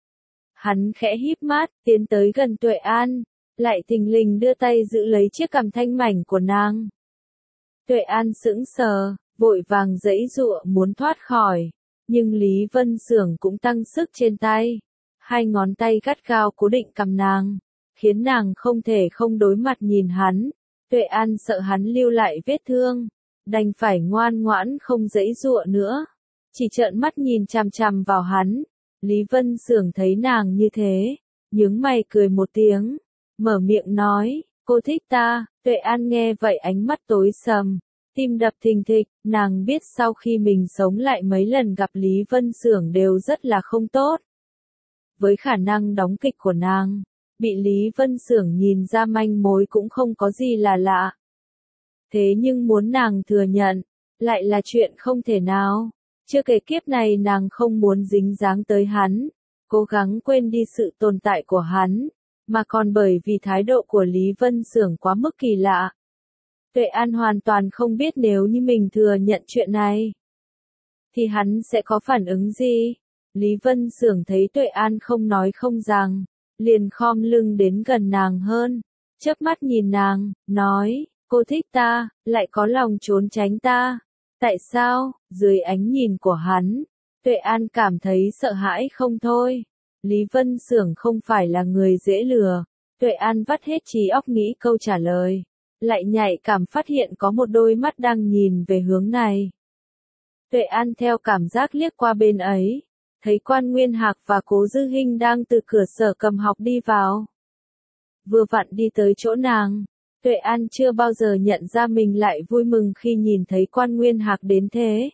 Hắn khẽ híp mắt, tiến tới gần Tuệ An, lại thình lình đưa tay giữ lấy chiếc cằm thanh mảnh của nàng. Tuệ An sững sờ, vội vàng giãy giụa muốn thoát khỏi, nhưng Lý Vân Xưởng cũng tăng sức trên tay, hai ngón tay gắt gao cố định cằm nàng, khiến nàng không thể không đối mặt nhìn hắn. Tuệ An sợ hắn lưu lại vết thương, đành phải ngoan ngoãn không giãy giụa nữa, chỉ trợn mắt nhìn chằm chằm vào hắn. Lý Vân Xưởng thấy nàng như thế, nhướng mày cười một tiếng, mở miệng nói, cô thích ta. Tuệ An nghe vậy ánh mắt tối sầm, tim đập thình thịch, nàng biết sau khi mình sống lại mấy lần gặp Lý Vân Xưởng đều rất là không tốt. Với khả năng đóng kịch của nàng, bị Lý Vân Xưởng nhìn ra manh mối cũng không có gì là lạ. Thế nhưng muốn nàng thừa nhận, lại là chuyện không thể nào. Chưa kể kiếp này nàng không muốn dính dáng tới hắn, cố gắng quên đi sự tồn tại của hắn, mà còn bởi vì thái độ của Lý Vân Xưởng quá mức kỳ lạ. Tuệ An hoàn toàn không biết nếu như mình thừa nhận chuyện này, thì hắn sẽ có phản ứng gì. Lý Vân Xưởng thấy Tuệ An không nói không rằng, liền khom lưng đến gần nàng hơn, chớp mắt nhìn nàng, nói, cô thích ta, lại có lòng trốn tránh ta. Tại sao? Dưới ánh nhìn của hắn, Tuệ An cảm thấy sợ hãi không thôi. Lý Vân Xưởng không phải là người dễ lừa. Tuệ An vắt hết trí óc nghĩ câu trả lời, lại nhạy cảm phát hiện có một đôi mắt đang nhìn về hướng này. Tuệ An theo cảm giác liếc qua bên ấy, thấy Quan Nguyên Hạc và Cố Dư Hinh đang từ cửa Sở Cầm học đi vào. Vừa vặn đi tới chỗ nàng, Tuệ An chưa bao giờ nhận ra mình lại vui mừng khi nhìn thấy Quan Nguyên Hạc đến thế.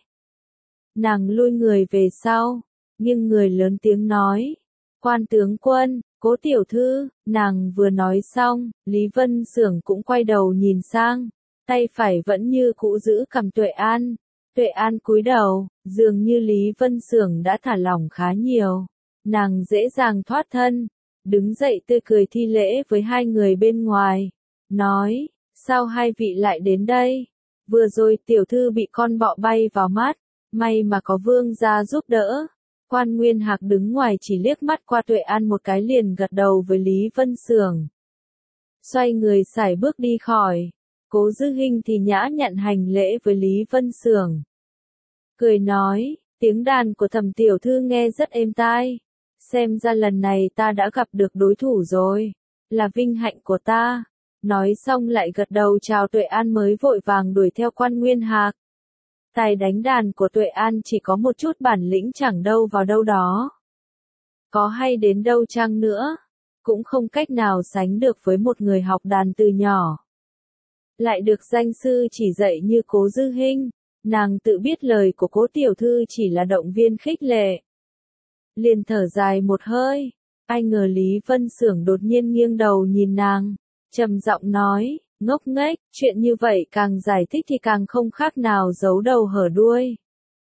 Nàng lui người về sau, nhưng người lớn tiếng nói, Quan tướng quân, Cố tiểu thư. Nàng vừa nói xong, Lý Vân Xưởng cũng quay đầu nhìn sang, tay phải vẫn như cũ giữ cầm Tuệ An. Tuệ An cúi đầu, dường như Lý Vân Xưởng đã thả lỏng khá nhiều, nàng dễ dàng thoát thân, đứng dậy tươi cười thi lễ với hai người bên ngoài, nói, sao hai vị lại đến đây? Vừa rồi tiểu thư bị con bọ bay vào mắt, may mà có vương gia giúp đỡ. Quan Nguyên Hạc đứng ngoài chỉ liếc mắt qua Tuệ An một cái liền gật đầu với Lý Vân Xưởng. Xoay người sải bước đi khỏi, Cố Dư Hinh thì nhã nhặn hành lễ với Lý Vân Xưởng. Cười nói, tiếng đàn của Thẩm tiểu thư nghe rất êm tai. Xem ra lần này ta đã gặp được đối thủ rồi, là vinh hạnh của ta. Nói xong lại gật đầu chào Tuệ An mới vội vàng đuổi theo Quan Nguyên Hạc. Tài đánh đàn của Tuệ An chỉ có một chút bản lĩnh chẳng đâu vào đâu đó. Có hay đến đâu chăng nữa, cũng không cách nào sánh được với một người học đàn từ nhỏ. Lại được danh sư chỉ dạy như Cố Dư Hinh, nàng tự biết lời của Cố tiểu thư chỉ là động viên khích lệ. Liền thở dài một hơi, ai ngờ Lý Vân Xưởng đột nhiên nghiêng đầu nhìn nàng, trầm giọng nói, ngốc nghếch, chuyện như vậy càng giải thích thì càng không khác nào giấu đầu hở đuôi.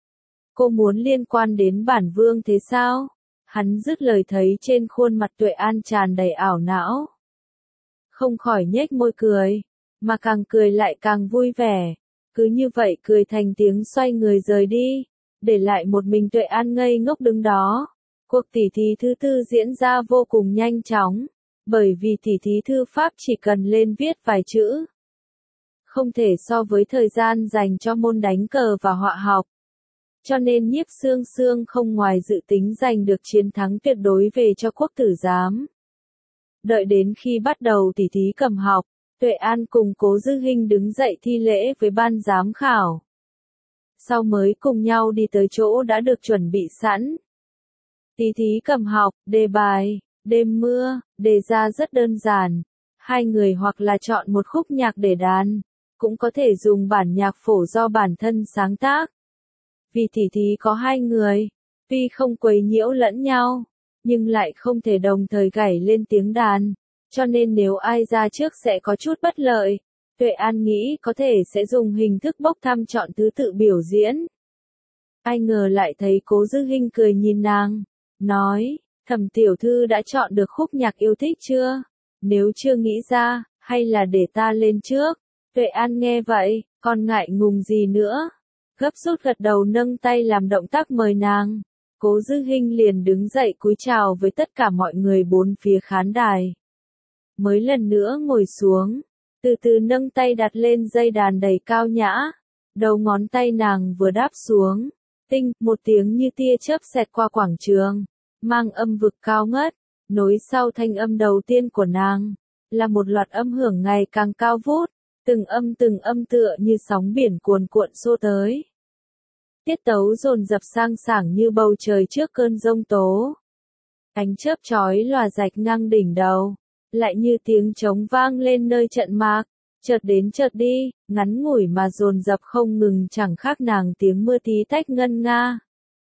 Cô muốn liên quan đến bản vương thế sao? Hắn dứt lời thấy trên khuôn mặt Tuệ An tràn đầy ảo não. Không khỏi nhếch môi cười, mà càng cười lại càng vui vẻ. Cứ như vậy cười thành tiếng xoay người rời đi, để lại một mình Tuệ An ngây ngốc đứng đó. Cuộc tỉ thí thứ tư diễn ra vô cùng nhanh chóng, bởi vì tỉ thí thư pháp chỉ cần lên viết vài chữ. Không thể so với thời gian dành cho môn đánh cờ và họa học. cho nên Nhiếp Sương Sương không ngoài dự tính giành được chiến thắng tuyệt đối về cho quốc tử giám. Đợi đến khi bắt đầu tỉ thí cầm học, Tuệ An cùng Cố Dư Hinh đứng dậy thi lễ với ban giám khảo. Sau mới cùng nhau đi tới chỗ đã được chuẩn bị sẵn. Tỉ thí cầm học, đề bài, đêm mưa, đề ra rất đơn giản. Hai người hoặc là chọn một khúc nhạc để đàn, cũng có thể dùng bản nhạc phổ do bản thân sáng tác. Vì tỉ thí có hai người, tuy không quấy nhiễu lẫn nhau, nhưng lại không thể đồng thời gảy lên tiếng đàn, cho nên nếu ai ra trước sẽ có chút bất lợi. Tuệ An nghĩ có thể sẽ dùng hình thức bốc thăm chọn thứ tự biểu diễn. Ai ngờ lại thấy Cố Dư Hinh cười nhìn nàng, nói, Thẩm tiểu thư đã chọn được khúc nhạc yêu thích chưa? Nếu chưa nghĩ ra, hay là để ta lên trước? Tuệ An nghe vậy, còn ngại ngùng gì nữa? Gấp rút gật đầu nâng tay làm động tác mời nàng. Cố Dư Hinh liền đứng dậy cúi chào với tất cả mọi người bốn phía khán đài. Mới lần nữa ngồi xuống, từ từ nâng tay đặt lên dây đàn đầy cao nhã. Đầu ngón tay nàng vừa đáp xuống, tinh, một tiếng như tia chớp xẹt qua quảng trường, mang âm vực cao ngất. Nối sau thanh âm đầu tiên của nàng, là một loạt âm hưởng ngày càng cao vút, từng âm tựa như sóng biển cuồn cuộn xô tới. Tiết tấu dồn dập sang sảng như bầu trời trước cơn giông tố. Ánh chớp chói lòa rạch ngang đỉnh đầu, lại như tiếng trống vang lên nơi trận mạc, chợt đến chợt đi, ngắn ngủi mà dồn dập không ngừng, chẳng khác nàng tiếng mưa tí tách ngân nga.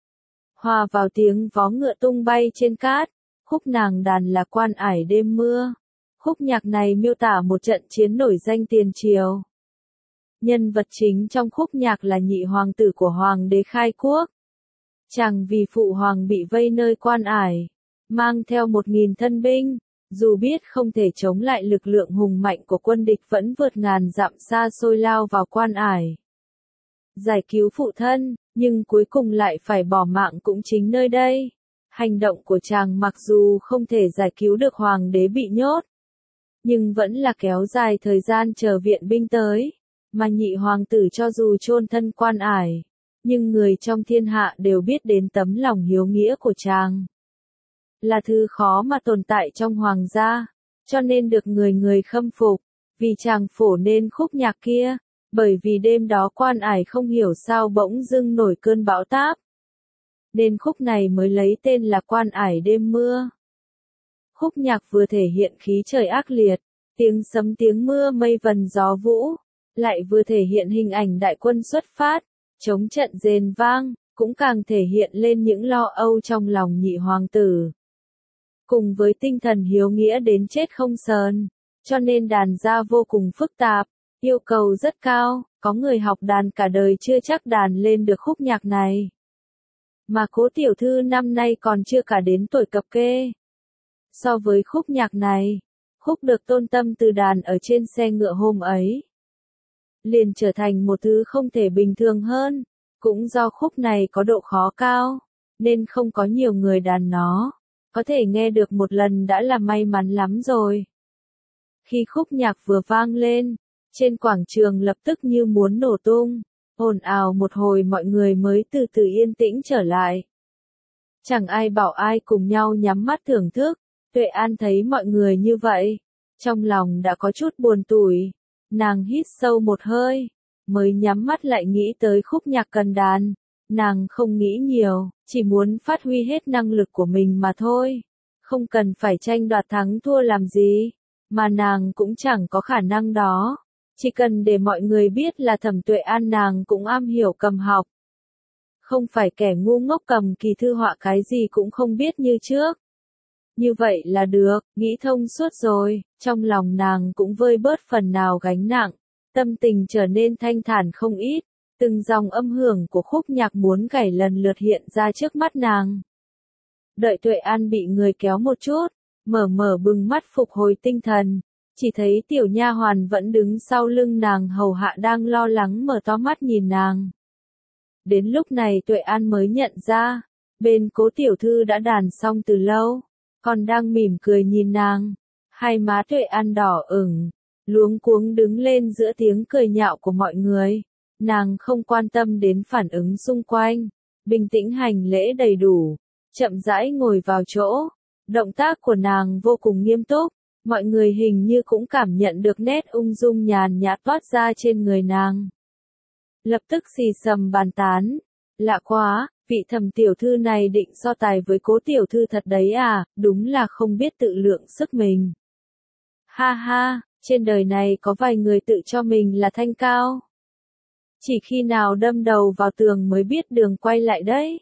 Hòa vào tiếng vó ngựa tung bay trên cát, khúc nàng đàn là Quan Ải đêm mưa. Khúc nhạc này miêu tả một trận chiến nổi danh tiền triều. Nhân vật chính trong khúc nhạc là nhị hoàng tử của hoàng đế khai quốc. Chàng vì phụ hoàng bị vây nơi Quan Ải, mang theo 1000 thân binh, dù biết không thể chống lại lực lượng hùng mạnh của quân địch vẫn vượt ngàn dặm xa xôi lao vào Quan Ải. Giải cứu phụ thân, nhưng cuối cùng lại phải bỏ mạng cũng chính nơi đây. Hành động của chàng mặc dù không thể giải cứu được hoàng đế bị nhốt, nhưng vẫn là kéo dài thời gian chờ viện binh tới, mà nhị hoàng tử cho dù chôn thân Quan Ải, nhưng người trong thiên hạ đều biết đến tấm lòng hiếu nghĩa của chàng. Là thứ khó mà tồn tại trong hoàng gia, cho nên được người người khâm phục, vì chàng phổ nên khúc nhạc kia, bởi vì đêm đó Quan Ải không hiểu sao bỗng dưng nổi cơn bão táp. Nên khúc này mới lấy tên là Quan Ải đêm mưa. Khúc nhạc vừa thể hiện khí trời ác liệt, tiếng sấm tiếng mưa mây vần gió vũ, lại vừa thể hiện hình ảnh đại quân xuất phát, chống trận rền vang, cũng càng thể hiện lên những lo âu trong lòng nhị hoàng tử. Cùng với tinh thần hiếu nghĩa đến chết không sờn, cho nên đàn ra vô cùng phức tạp, yêu cầu rất cao, có người học đàn cả đời chưa chắc đàn lên được khúc nhạc này. Mà Cố tiểu thư năm nay còn chưa cả đến tuổi cập kê. So với khúc nhạc này, khúc được Tôn Tâm từ đàn ở trên xe ngựa hôm ấy, liền trở thành một thứ không thể bình thường hơn. Cũng do khúc này có độ khó cao, nên không có nhiều người đàn nó. Có thể nghe được một lần đã là may mắn lắm rồi. Khi khúc nhạc vừa vang lên, trên quảng trường lập tức như muốn nổ tung, ồn ào một hồi mọi người mới từ từ yên tĩnh trở lại. Chẳng ai bảo ai cùng nhau nhắm mắt thưởng thức. Tuệ An thấy mọi người như vậy, trong lòng đã có chút buồn tủi. Nàng hít sâu một hơi, mới nhắm mắt lại nghĩ tới khúc nhạc cần đàn. Nàng không nghĩ nhiều, chỉ muốn phát huy hết năng lực của mình mà thôi. Không cần phải tranh đoạt thắng thua làm gì, mà nàng cũng chẳng có khả năng đó. Chỉ cần để mọi người biết là Thẩm Tuệ An nàng cũng am hiểu cầm học. Không phải kẻ ngu ngốc cầm kỳ thư họa cái gì cũng không biết như trước. Như vậy là được, nghĩ thông suốt rồi, trong lòng nàng cũng vơi bớt phần nào gánh nặng, tâm tình trở nên thanh thản không ít, từng dòng âm hưởng của khúc nhạc muốn gảy lần lượt hiện ra trước mắt nàng. Đợi Tuệ An bị người kéo một chút, mở bừng mắt phục hồi tinh thần, chỉ thấy tiểu nha hoàn vẫn đứng sau lưng nàng hầu hạ đang lo lắng mở to mắt nhìn nàng. Đến lúc này Tuệ An mới nhận ra, bên Cố tiểu thư đã đàn xong từ lâu, còn đang mỉm cười nhìn nàng. Hai má Tuệ An đỏ ửng, luống cuống đứng lên giữa tiếng cười nhạo của mọi người. Nàng không quan tâm đến phản ứng xung quanh, bình tĩnh hành lễ đầy đủ, chậm rãi ngồi vào chỗ. Động tác của nàng vô cùng nghiêm túc, mọi người hình như cũng cảm nhận được nét ung dung nhàn nhạt toát ra trên người nàng. Lập tức xì xầm bàn tán. Lạ quá, vị Thẩm tiểu thư này định so tài với Cố tiểu thư thật đấy à, đúng là không biết tự lượng sức mình. Ha ha, trên đời này có vài người tự cho mình là thanh cao. Chỉ khi nào đâm đầu vào tường mới biết đường quay lại đấy.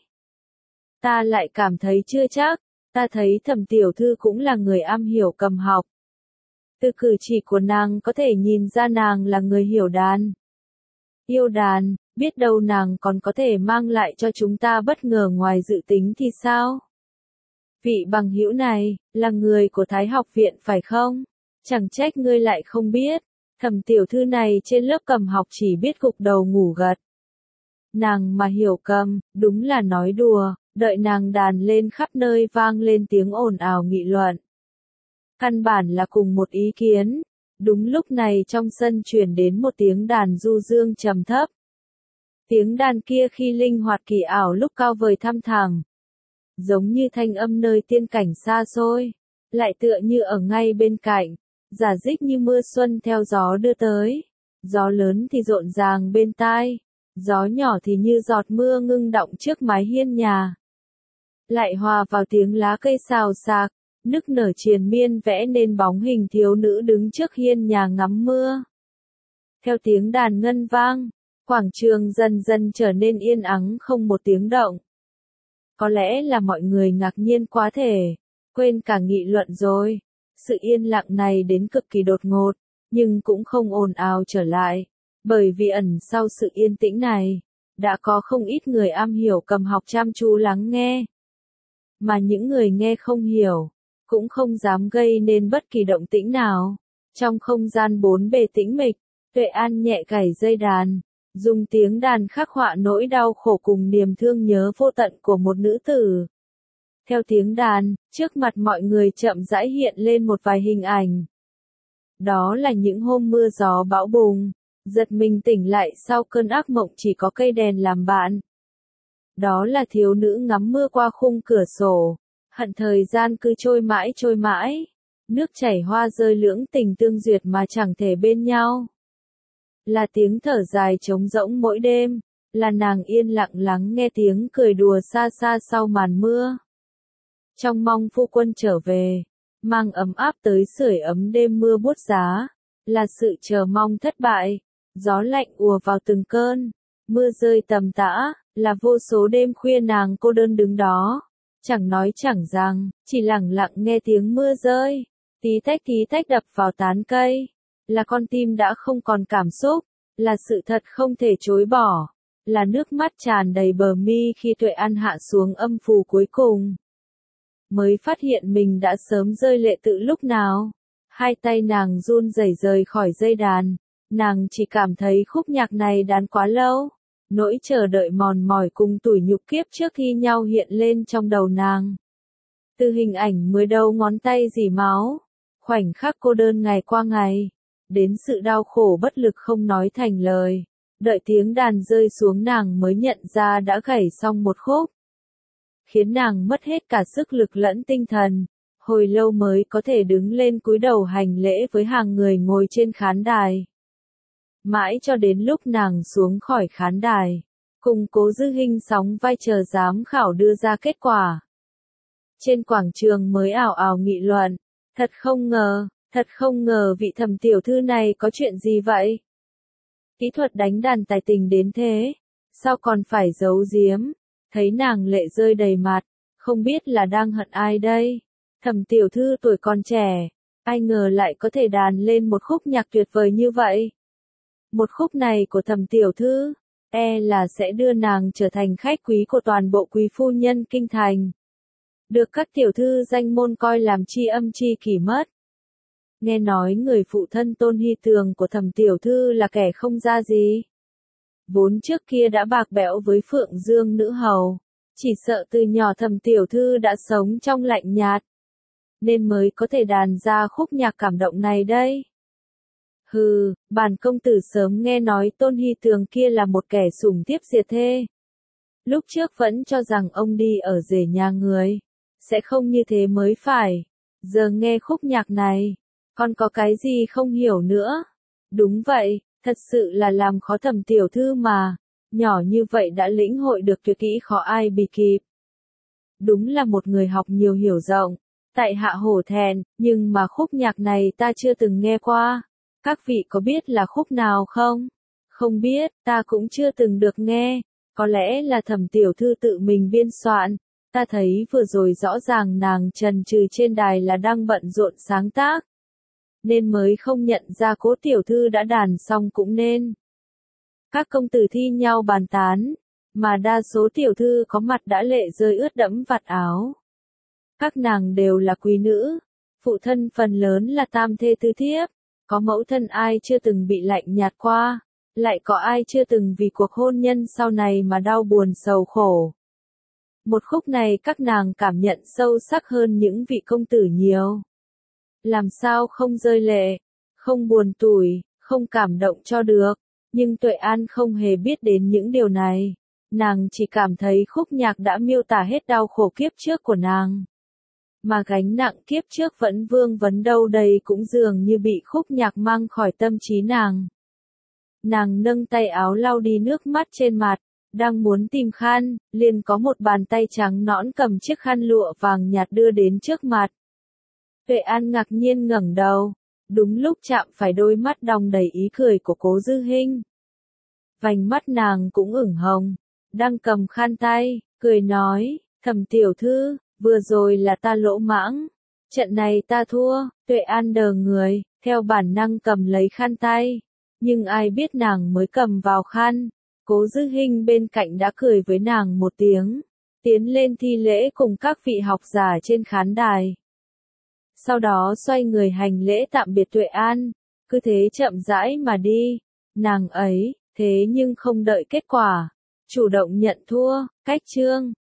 Ta lại cảm thấy chưa chắc, ta thấy Thẩm tiểu thư cũng là người am hiểu cầm học. Từ cử chỉ của nàng có thể nhìn ra nàng là người hiểu đàn. Yêu đàn, biết đâu nàng còn có thể mang lại cho chúng ta bất ngờ ngoài dự tính thì sao? Vị bằng hữu này, là người của Thái học viện phải không? Chẳng trách ngươi lại không biết. Thẩm tiểu thư này trên lớp cầm học chỉ biết gục đầu ngủ gật. Nàng mà hiểu cầm, đúng là nói đùa, đợi nàng đàn lên khắp nơi vang lên tiếng ồn ào nghị luận. Căn bản là cùng một ý kiến. Đúng lúc này trong sân truyền đến một tiếng đàn du dương trầm thấp. Tiếng đàn kia khi linh hoạt kỳ ảo lúc cao vời thăm thẳm. Giống như thanh âm nơi tiên cảnh xa xôi, lại tựa như ở ngay bên cạnh, rả rích như mưa xuân theo gió đưa tới. Gió lớn thì rộn ràng bên tai, gió nhỏ thì như giọt mưa ngưng đọng trước mái hiên nhà. Lại hòa vào tiếng lá cây xào xạc, nức nở triền miên vẽ nên bóng hình thiếu nữ đứng trước hiên nhà ngắm mưa. Theo tiếng đàn ngân vang, quảng trường dần dần trở nên yên ắng không một tiếng động. Có lẽ là mọi người ngạc nhiên quá thể, quên cả nghị luận rồi. Sự yên lặng này đến cực kỳ đột ngột, nhưng cũng không ồn ào trở lại, bởi vì ẩn sau sự yên tĩnh này, đã có không ít người am hiểu cầm học chăm chú lắng nghe. Mà những người nghe không hiểu, cũng không dám gây nên bất kỳ động tĩnh nào. Trong không gian bốn bề tĩnh mịch, Tuệ An nhẹ gảy dây đàn, dùng tiếng đàn khắc họa nỗi đau khổ cùng niềm thương nhớ vô tận của một nữ tử. Theo tiếng đàn, trước mặt mọi người chậm rãi hiện lên một vài hình ảnh. Đó là những hôm mưa gió bão bùng, giật mình tỉnh lại sau cơn ác mộng chỉ có cây đèn làm bạn. Đó là thiếu nữ ngắm mưa qua khung cửa sổ, hận thời gian cứ trôi mãi, nước chảy hoa rơi lưỡng tình tương duyệt mà chẳng thể bên nhau. Là tiếng thở dài trống rỗng mỗi đêm, là nàng yên lặng lắng nghe tiếng cười đùa xa xa sau màn mưa. Trong mong phu quân trở về, mang ấm áp tới sưởi ấm đêm mưa buốt giá, là sự chờ mong thất bại, gió lạnh ùa vào từng cơn, mưa rơi tầm tã, là vô số đêm khuya nàng cô đơn đứng đó, chẳng nói chẳng rằng, chỉ lặng lặng nghe tiếng mưa rơi, tí tách đập vào tán cây, là con tim đã không còn cảm xúc, là sự thật không thể chối bỏ, là nước mắt tràn đầy bờ mi khi Tuệ An hạ xuống âm phù cuối cùng. Mới phát hiện mình đã sớm rơi lệ từ lúc nào. Hai tay nàng run rẩy rời khỏi dây đàn, nàng chỉ cảm thấy khúc nhạc này đàn quá lâu. Nỗi chờ đợi mòn mỏi cùng tủi nhục kiếp trước thi nhau hiện lên trong đầu nàng. Từ hình ảnh mới đầu ngón tay rỉ máu, khoảnh khắc cô đơn ngày qua ngày, đến sự đau khổ bất lực không nói thành lời. Đợi tiếng đàn rơi xuống nàng mới nhận ra đã gảy xong một khúc, khiến nàng mất hết cả sức lực lẫn tinh thần, hồi lâu mới có thể đứng lên cúi đầu hành lễ với hàng người ngồi trên khán đài. Mãi cho đến lúc nàng xuống khỏi khán đài, cùng Cố Dư Hinh sóng vai chờ giám khảo đưa ra kết quả. Trên quảng trường mới ào ào nghị luận, thật không ngờ vị Thẩm tiểu thư này có chuyện gì vậy? Kỹ thuật đánh đàn tài tình đến thế, sao còn phải giấu giếm? Thấy nàng lệ rơi đầy mặt, không biết là đang hận ai đây. Thẩm tiểu thư tuổi còn trẻ, ai ngờ lại có thể đàn lên một khúc nhạc tuyệt vời như vậy. Một khúc này của Thẩm tiểu thư, là sẽ đưa nàng trở thành khách quý của toàn bộ quý phu nhân kinh thành. Được các tiểu thư danh môn coi làm tri âm tri kỷ mất. Nghe nói người phụ thân Tôn Hy Tường của Thẩm tiểu thư là kẻ không ra gì. Vốn trước kia đã bạc bẽo với Phượng Dương nữ hầu, chỉ sợ từ nhỏ Thẩm tiểu thư đã sống trong lạnh nhạt, nên mới có thể đàn ra khúc nhạc cảm động này đây. Hừ, bản công tử sớm nghe nói Tôn Hy Tường kia là một kẻ sủng thiếp diệt thê. Lúc trước vẫn cho rằng ông đi ở rể nhà người, sẽ không như thế mới phải. Giờ nghe khúc nhạc này, con có cái gì không hiểu nữa. Đúng vậy, thật sự là làm khó Thẩm tiểu thư mà, nhỏ như vậy đã lĩnh hội được tuyệt kỹ khó ai bì kịp. Đúng là một người học nhiều hiểu rộng, tại hạ hổ thẹn, nhưng mà khúc nhạc này ta chưa từng nghe qua. Các vị có biết là khúc nào không? Không biết, ta cũng chưa từng được nghe, có lẽ là Thẩm tiểu thư tự mình biên soạn. Ta thấy vừa rồi rõ ràng nàng trần trừ trên đài là đang bận rộn sáng tác, nên mới không nhận ra Cố tiểu thư đã đàn xong cũng nên. Các công tử thi nhau bàn tán, mà đa số tiểu thư có mặt đã lệ rơi ướt đẫm vạt áo. Các nàng đều là quý nữ, phụ thân phần lớn là tam thê tứ thiếp, có mẫu thân ai chưa từng bị lạnh nhạt qua, lại có ai chưa từng vì cuộc hôn nhân sau này mà đau buồn sầu khổ. Một khúc này các nàng cảm nhận sâu sắc hơn những vị công tử nhiều. Làm sao không rơi lệ, không buồn tủi, không cảm động cho được, nhưng Tuệ An không hề biết đến những điều này. Nàng chỉ cảm thấy khúc nhạc đã miêu tả hết đau khổ kiếp trước của nàng. Mà gánh nặng kiếp trước vẫn vương vấn đâu đây cũng dường như bị khúc nhạc mang khỏi tâm trí nàng. Nàng nâng tay áo lau đi nước mắt trên mặt, đang muốn tìm khăn, liền có một bàn tay trắng nõn cầm chiếc khăn lụa vàng nhạt đưa đến trước mặt. Tuệ An ngạc nhiên ngẩng đầu, đúng lúc chạm phải đôi mắt đong đầy ý cười của Cố Dư Hinh. Vành mắt nàng cũng ửng hồng, đang cầm khăn tay, cười nói, Thẩm tiểu thư, vừa rồi là ta lỗ mãng, trận này ta thua. Tuệ An đờ người, theo bản năng cầm lấy khăn tay, nhưng ai biết nàng mới cầm vào khăn, Cố Dư Hinh bên cạnh đã cười với nàng một tiếng, tiến lên thi lễ cùng các vị học giả trên khán đài. Sau đó xoay người hành lễ tạm biệt Tuệ An, cứ thế chậm rãi mà đi. Nàng ấy, thế nhưng không đợi kết quả, chủ động nhận thua, cách chương.